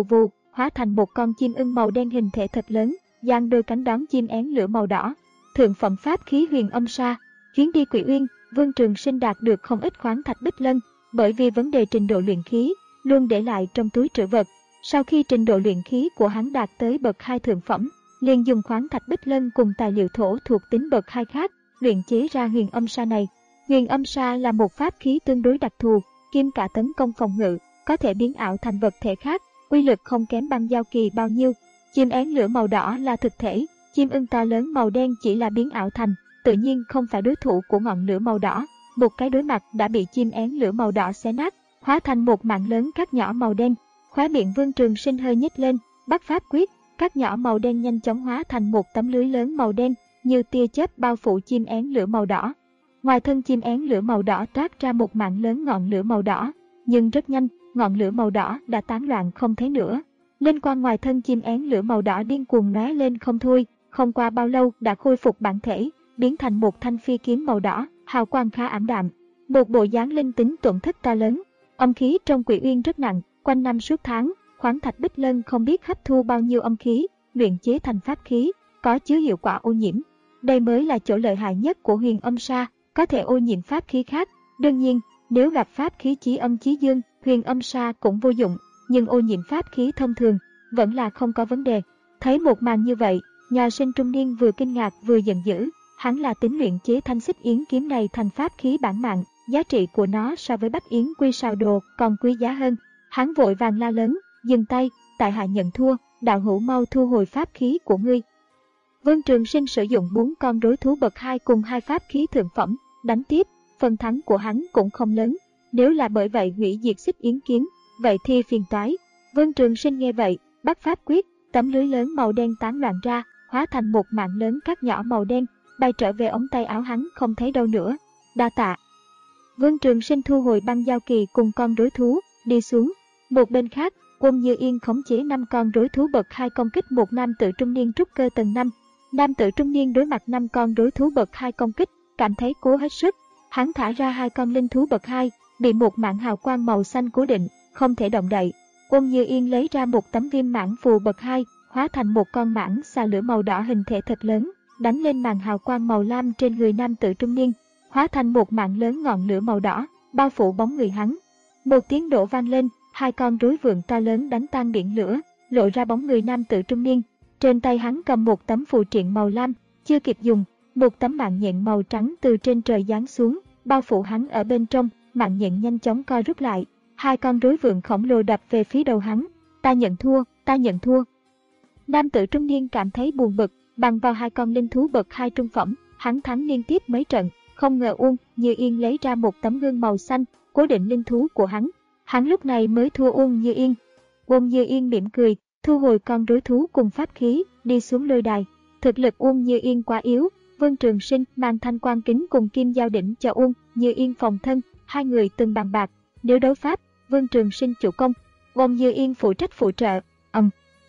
hóa thành một con chim ưng màu đen hình thể thật lớn, giang đôi cánh đón chim én lửa màu đỏ. Thượng phẩm pháp khí Huyền Âm Sa. Chuyến đi Quỷ Uyên, Vương Trường Sinh đạt được không ít khoáng thạch bích lân, bởi vì vấn đề trình độ luyện khí, luôn để lại trong túi trữ vật. Sau khi trình độ luyện khí của hắn đạt tới bậc hai thượng phẩm, liền dùng khoáng thạch bích lân cùng tài liệu thổ thuộc tính bậc hai khác, luyện chế ra Huyền Âm Sa này. Huyền Âm Sa là một pháp khí tương đối đặc thù, kim cả tấn công phòng ngự, có thể biến ảo thành vật thể khác, uy lực không kém băng giao kỳ bao nhiêu. Chim én lửa màu đỏ là thực thể, chim ưng to lớn màu đen chỉ là biến ảo thành, tự nhiên không phải đối thủ của ngọn lửa màu đỏ. Một cái đối mặt đã bị chim én lửa màu đỏ xé nát, hóa thành một mảng lớn cát nhỏ màu đen. Khóe miệng Vương Trường Sinh hơi nhếch lên, bắt pháp quyết, cát nhỏ màu đen nhanh chóng hóa thành một tấm lưới lớn màu đen, như tia chớp bao phủ chim én lửa màu đỏ. Ngoài thân chim én lửa màu đỏ toát ra một mảng lớn ngọn lửa màu đỏ, nhưng rất nhanh, ngọn lửa màu đỏ đã tán loạn không thấy nữa. Linh quang ngoài thân chim én lửa màu đỏ điên cuồng lóe lên không thôi, không qua bao lâu đã khôi phục bản thể, biến thành một thanh phi kiếm màu đỏ, hào quang khá ảm đạm. Một bộ dáng linh tính tổn thất to lớn. Âm khí trong Quỷ Uyên rất nặng, quanh năm suốt tháng, khoáng thạch bích lân không biết hấp thu bao nhiêu âm khí, luyện chế thành pháp khí, có chứa hiệu quả ô nhiễm. Đây mới là chỗ lợi hại nhất của Huyền Âm Sa, có thể ô nhiễm pháp khí khác. Đương nhiên, nếu gặp pháp khí chí âm chí dương, Huyền Âm Sa cũng vô dụng, nhưng ô nhiễm pháp khí thông thường vẫn là không có vấn đề. Thấy một màn như vậy, nhà sinh trung niên vừa kinh ngạc vừa giận dữ. Hắn là tính luyện chế thanh xích yến kiếm này thành pháp khí bản mạng, giá trị của nó so với bách yến quy sào đồ còn quý giá hơn. Hắn vội vàng la lớn, dừng tay, tại hạ nhận thua, đạo hữu mau thu hồi pháp khí của ngươi. Vương Trường Sinh sử dụng bốn con đối thú bậc hai cùng hai pháp khí thượng phẩm, đánh tiếp, phần thắng của hắn cũng không lớn. Nếu là bởi vậy hủy diệt xích yến kiếm, vậy thì phiền toái. Vương Trường Sinh nghe vậy, bắt pháp quyết, tấm lưới lớn màu đen tán loạn ra, hóa thành một mạng lớn cát nhỏ màu đen, bay trở về ống tay áo hắn không thấy đâu nữa. Đa tạ. Vương Trường Sinh thu hồi băng giao kỳ cùng con đối thú, đi xuống. Một bên khác, Quân Như Yên khống chế năm con đối thú bậc hai công kích một nam tử trung niên trúc cơ tầng năm. Nam tử trung niên đối mặt năm con đối thú bậc hai công kích, cảm thấy cố hết sức. Hắn thả ra hai con linh thú bậc hai, bị một mảng hào quang màu xanh cố định, không thể động đậy. Quân Như Yên lấy ra một tấm viêm mãn phù bậc hai, hóa thành một con mãng xà lửa màu đỏ hình thể thật lớn, đánh lên màn hào quang màu lam trên người nam tử trung niên, hóa thành một mảng lớn ngọn lửa màu đỏ, bao phủ bóng người hắn. Một tiếng nổ vang lên, hai con rối vượn to lớn đánh tan biển lửa, lộ ra bóng người nam tử trung niên. Trên tay hắn cầm một tấm phù triện màu lam, chưa kịp dùng, một tấm mạng nhện màu trắng từ trên trời giáng xuống, bao phủ hắn ở bên trong. Mạng nhện nhanh chóng co rút lại, hai con rối vượn khổng lồ đập về phía đầu hắn. Ta nhận thua, ta nhận thua. Nam tử trung niên cảm thấy buồn bực, bằng vào hai con linh thú bậc hai trung phẩm, hắn thắng liên tiếp mấy trận. Không ngờ Uông Như Yên lấy ra một tấm gương màu xanh, cố định linh thú của hắn. Hắn lúc này mới thua Uông Như Yên. Uông Như Yên mỉm cười, thu hồi con đối thú cùng pháp khí, đi xuống lôi đài. Thực lực Uông Như Yên quá yếu, Vương Trường Sinh mang thanh quan kính cùng kim giao đỉnh cho Uông Như Yên phòng thân. Hai người từng bàn bạc, nếu đấu pháp, Vương Trường Sinh chủ công, Uông Như Yên phụ trách phụ trợ. Ầm. Um.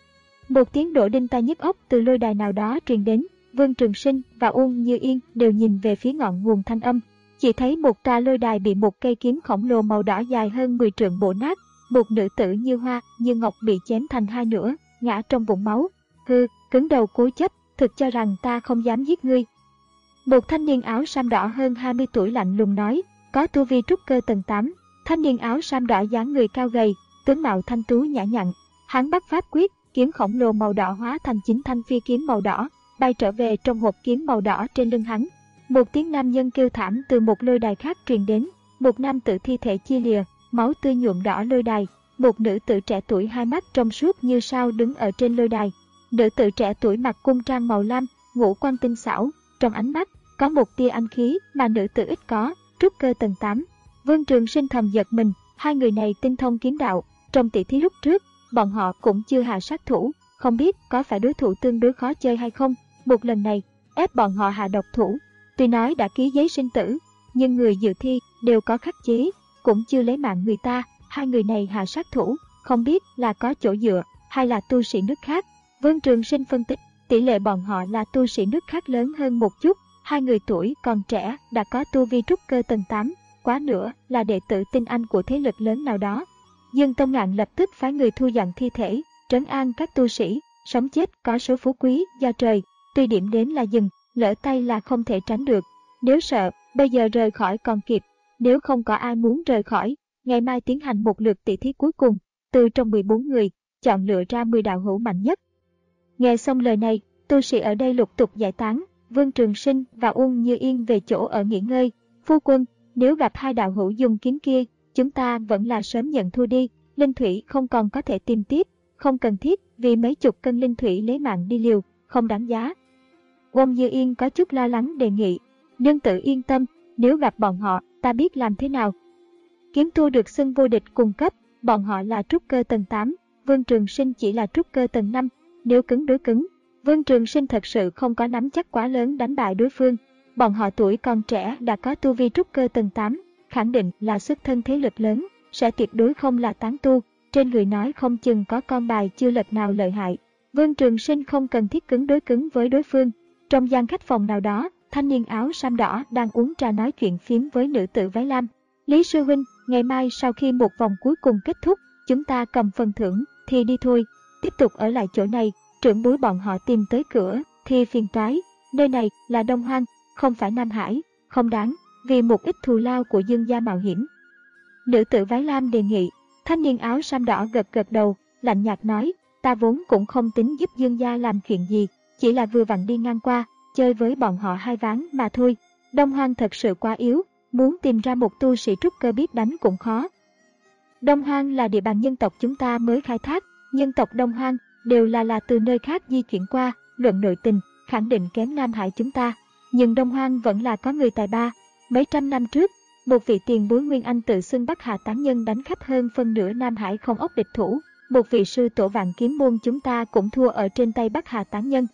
Một tiếng đổ đinh tai nhức óc từ lôi đài nào đó truyền đến. Vương Trường Sinh và Uông Như Yên đều nhìn về phía ngọn nguồn thanh âm, chỉ thấy một tra lôi đài bị một cây kiếm khổng lồ màu đỏ dài hơn mười trượng bổ nát, một nữ tử như hoa như ngọc bị chém thành hai nửa, ngã trong vũng máu. Hư, cứng đầu cố chấp, thực cho rằng ta không dám giết ngươi. Một thanh niên áo sam đỏ hơn hai mươi tuổi lạnh lùng nói, có tu vi trúc cơ tầng tám. Thanh niên áo sam đỏ dáng người cao gầy, tướng mạo thanh tú nhã nhặn. Hắn bắt pháp quyết, kiếm khổng lồ màu đỏ hóa thành chín thanh phi kiếm màu đỏ, bay trở về trong hộp kiếm màu đỏ trên lưng hắn. Một tiếng nam nhân kêu thảm từ một lôi đài khác truyền đến, một nam tử thi thể chia lìa, máu tươi nhuộm đỏ lôi đài. Một nữ tử trẻ tuổi hai mắt trong suốt như sao đứng ở trên lôi đài. Nữ tử trẻ tuổi mặc cung trang màu lam, ngũ quan tinh xảo, trong ánh mắt có một tia anh khí mà nữ tử ít có, trúc cơ tầng tám. Vương Trường Sinh thầm giật mình, hai người này tinh thông kiếm đạo, trong tỷ thí lúc trước, bọn họ cũng chưa hạ sát thủ, không biết có phải đối thủ tương đối khó chơi hay không. Một lần này, ép bọn họ hạ độc thủ. Tuy nói đã ký giấy sinh tử, nhưng người dự thi đều có khắc chế, cũng chưa lấy mạng người ta. Hai người này hạ sát thủ, không biết là có chỗ dựa hay là tu sĩ nước khác. Vương Trường Sinh phân tích, tỷ lệ bọn họ là tu sĩ nước khác lớn hơn một chút. Hai người tuổi còn trẻ đã có tu vi trúc cơ tầng tám, quá nữa là đệ tử tinh anh của thế lực lớn nào đó. Dương Tông Ngạn lập tức phái người thu dọn thi thể, trấn an các tu sĩ, sống chết có số phú quý do trời, tuy điểm đến là dừng, lỡ tay là không thể tránh được. Nếu sợ, bây giờ rời khỏi còn kịp, nếu không có ai muốn rời khỏi, ngày mai tiến hành một lượt tỷ thí cuối cùng, từ trong mười bốn người, chọn lựa ra mười đạo hữu mạnh nhất. Nghe xong lời này, tu sĩ ở đây lục tục giải tán, Vương Trường Sinh và Uông Như Yên về chỗ ở nghỉ ngơi. Phu quân, nếu gặp hai đạo hữu dùng kiếm kia, chúng ta vẫn là sớm nhận thua đi, linh thủy không còn có thể tìm tiếp, không cần thiết vì mấy chục cân linh thủy lấy mạng đi liều, không đáng giá. Uông Như Yên có chút lo lắng đề nghị, nương tử yên tâm, nếu gặp bọn họ, ta biết làm thế nào. Kiếm tu được xưng vô địch cung cấp, bọn họ là trúc cơ tầng tám, Vương Trường Sinh chỉ là trúc cơ tầng năm, nếu cứng đối cứng, Vương Trường Sinh thật sự không có nắm chắc quá lớn đánh bại đối phương. Bọn họ tuổi còn trẻ đã có tu vi trúc cơ tầng tám, khẳng định là xuất thân thế lực lớn, sẽ tuyệt đối không là tán tu, trên người nói không chừng có con bài chưa lật nào lợi hại. Vương Trường Sinh không cần thiết cứng đối cứng với đối phương. Trong gian khách phòng nào đó, thanh niên áo sam đỏ đang uống trà nói chuyện phím với nữ tử váy lam. Lý sư huynh, ngày mai sau khi một vòng cuối cùng kết thúc, chúng ta cầm phần thưởng, thì đi thôi. Tiếp tục ở lại chỗ này, trưởng bối bọn họ tìm tới cửa, thì phiền toái. Nơi này là Đông Hoang, không phải Nam Hải, không đáng, vì một ít thù lao của Dương gia mạo hiểm. Nữ tử váy lam đề nghị, thanh niên áo sam đỏ gật gật đầu, lạnh nhạt nói, ta vốn cũng không tính giúp Dương gia làm chuyện gì, chỉ là vừa vặn đi ngang qua, chơi với bọn họ hai ván mà thôi. Đông Hoang thật sự quá yếu, muốn tìm ra một tu sĩ trúc cơ biết đánh cũng khó. Đông Hoang là địa bàn nhân tộc chúng ta mới khai thác, nhân tộc Đông Hoang đều là là từ nơi khác di chuyển qua, luận nội tình, khẳng định kém Nam Hải chúng ta. Nhưng Đông Hoang vẫn là có người tài ba. Mấy trăm năm trước, một vị tiền bối Nguyên Anh tự xưng Bắc Hà Tán Nhân đánh khắp hơn phân nửa Nam Hải không ốc địch thủ. Một vị sư tổ Vạn Kiếm Môn chúng ta cũng thua ở trên tay Bắc Hà Tán Nhân.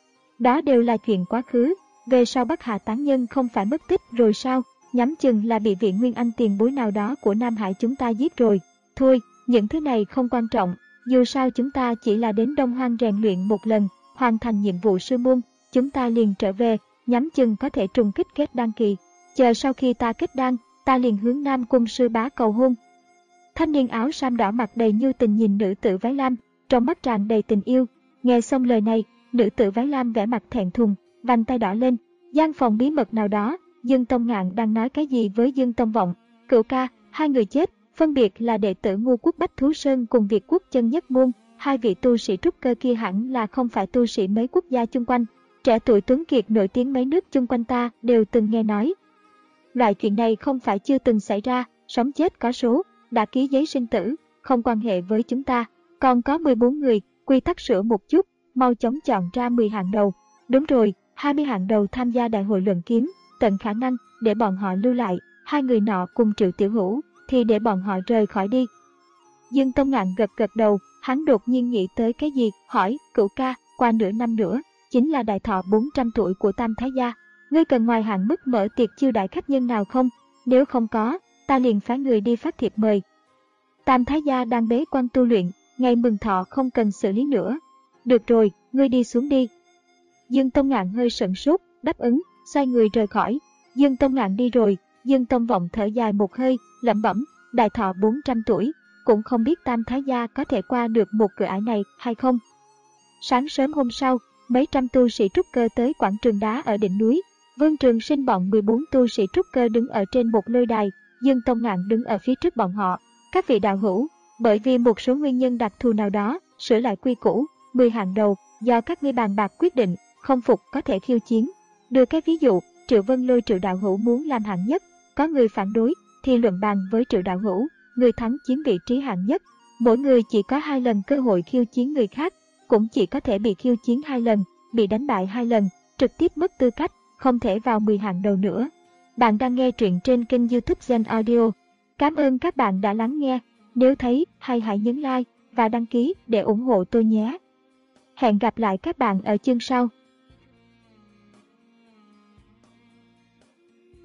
Đó đều là chuyện quá khứ, về sau Bắc Hà Tán Nhân không phải mất tích rồi sao, nhắm chừng là bị vị Nguyên Anh tiền bối nào đó của Nam Hải chúng ta giết rồi. Thôi, những thứ này không quan trọng, dù sao chúng ta chỉ là đến Đông Hoang rèn luyện một lần, hoàn thành nhiệm vụ sư môn, chúng ta liền trở về, nhắm chừng có thể trùng kích kết đan kỳ. Chờ sau khi ta kết đan, ta liền hướng Nam Cung sư bá cầu hôn. Thanh niên áo sam đỏ mặt đầy nhu tình nhìn nữ tử váy lam, trong mắt tràn đầy tình yêu. Nghe xong lời này, nữ tử váy lam vẻ mặt thẹn thùng, vành tay đỏ lên. Gian phòng bí mật nào đó, Dương Tông Ngạn đang nói cái gì với Dương Tông Vọng. Cựu ca, hai người chết, phân biệt là đệ tử Ngô Quốc Bách Thú Sơn cùng Việt Quốc Chân Nhất Môn. Hai vị tu sĩ trúc cơ kia hẳn là không phải tu sĩ mấy quốc gia chung quanh. Trẻ tuổi tuấn kiệt nổi tiếng mấy nước chung quanh ta đều từng nghe nói. Loại chuyện này không phải chưa từng xảy ra, sống chết có số, đã ký giấy sinh tử, không quan hệ với chúng ta. Còn có mười bốn người, quy tắc sửa một chút, mau chóng chọn ra mười hạng đầu. Đúng rồi, hai mươi hạng đầu tham gia đại hội luận kiếm, tận khả năng để bọn họ lưu lại, hai người nọ cùng Triệu Tiểu Hữu thì để bọn họ rời khỏi đi. Dương Tông Ngạn gật gật đầu, hắn đột nhiên nghĩ tới cái gì, hỏi, cửu ca, qua nửa năm nữa, chính là đại thọ bốn trăm tuổi của Tam Thái Gia. Ngươi cần ngoài hạn mức mở tiệc chiêu đãi khách nhân nào không? Nếu không có, ta liền phái người đi phát thiệp mời. Tam Thái Gia đang bế quan tu luyện, ngày mừng thọ không cần xử lý nữa. Được rồi, ngươi đi xuống đi. Dương Tông Ngạn hơi sửng sốt, đáp ứng, xoay người rời khỏi. Dương Tông Ngạn đi rồi, Dương Tông Vọng thở dài một hơi, lẩm bẩm, đại thọ bốn trăm tuổi, cũng không biết Tam Thái Gia có thể qua được một cửa ải này hay không. Sáng sớm hôm sau, mấy trăm tu sĩ trúc cơ tới quảng trường đá ở đỉnh núi. Vương Trường Sinh bọn mười bốn tu sĩ trúc cơ đứng ở trên một lôi đài, Dương Tông Ngạn đứng ở phía trước bọn họ. Các vị đạo hữu, bởi vì một số nguyên nhân đặc thù nào đó, sửa lại quy củ, mười hạng đầu, do các ngươi bàn bạc quyết định, không phục có thể khiêu chiến. Đưa cái ví dụ, Triệu Vân Lôi Triệu đạo hữu muốn làm hạng nhất, có người phản đối, thì luận bàn với Triệu đạo hữu, người thắng chiếm vị trí hạng nhất. Mỗi người chỉ có hai lần cơ hội khiêu chiến người khác, cũng chỉ có thể bị khiêu chiến hai lần, bị đánh bại hai lần, trực tiếp mất tư cách, không thể vào mười hạng đầu nữa. Bạn đang nghe truyện trên kênh YouTube Gen Audio. Cảm ơn các bạn đã lắng nghe. Nếu thấy hay hãy nhấn like và đăng ký để ủng hộ tôi nhé. Hẹn gặp lại các bạn ở chương sau.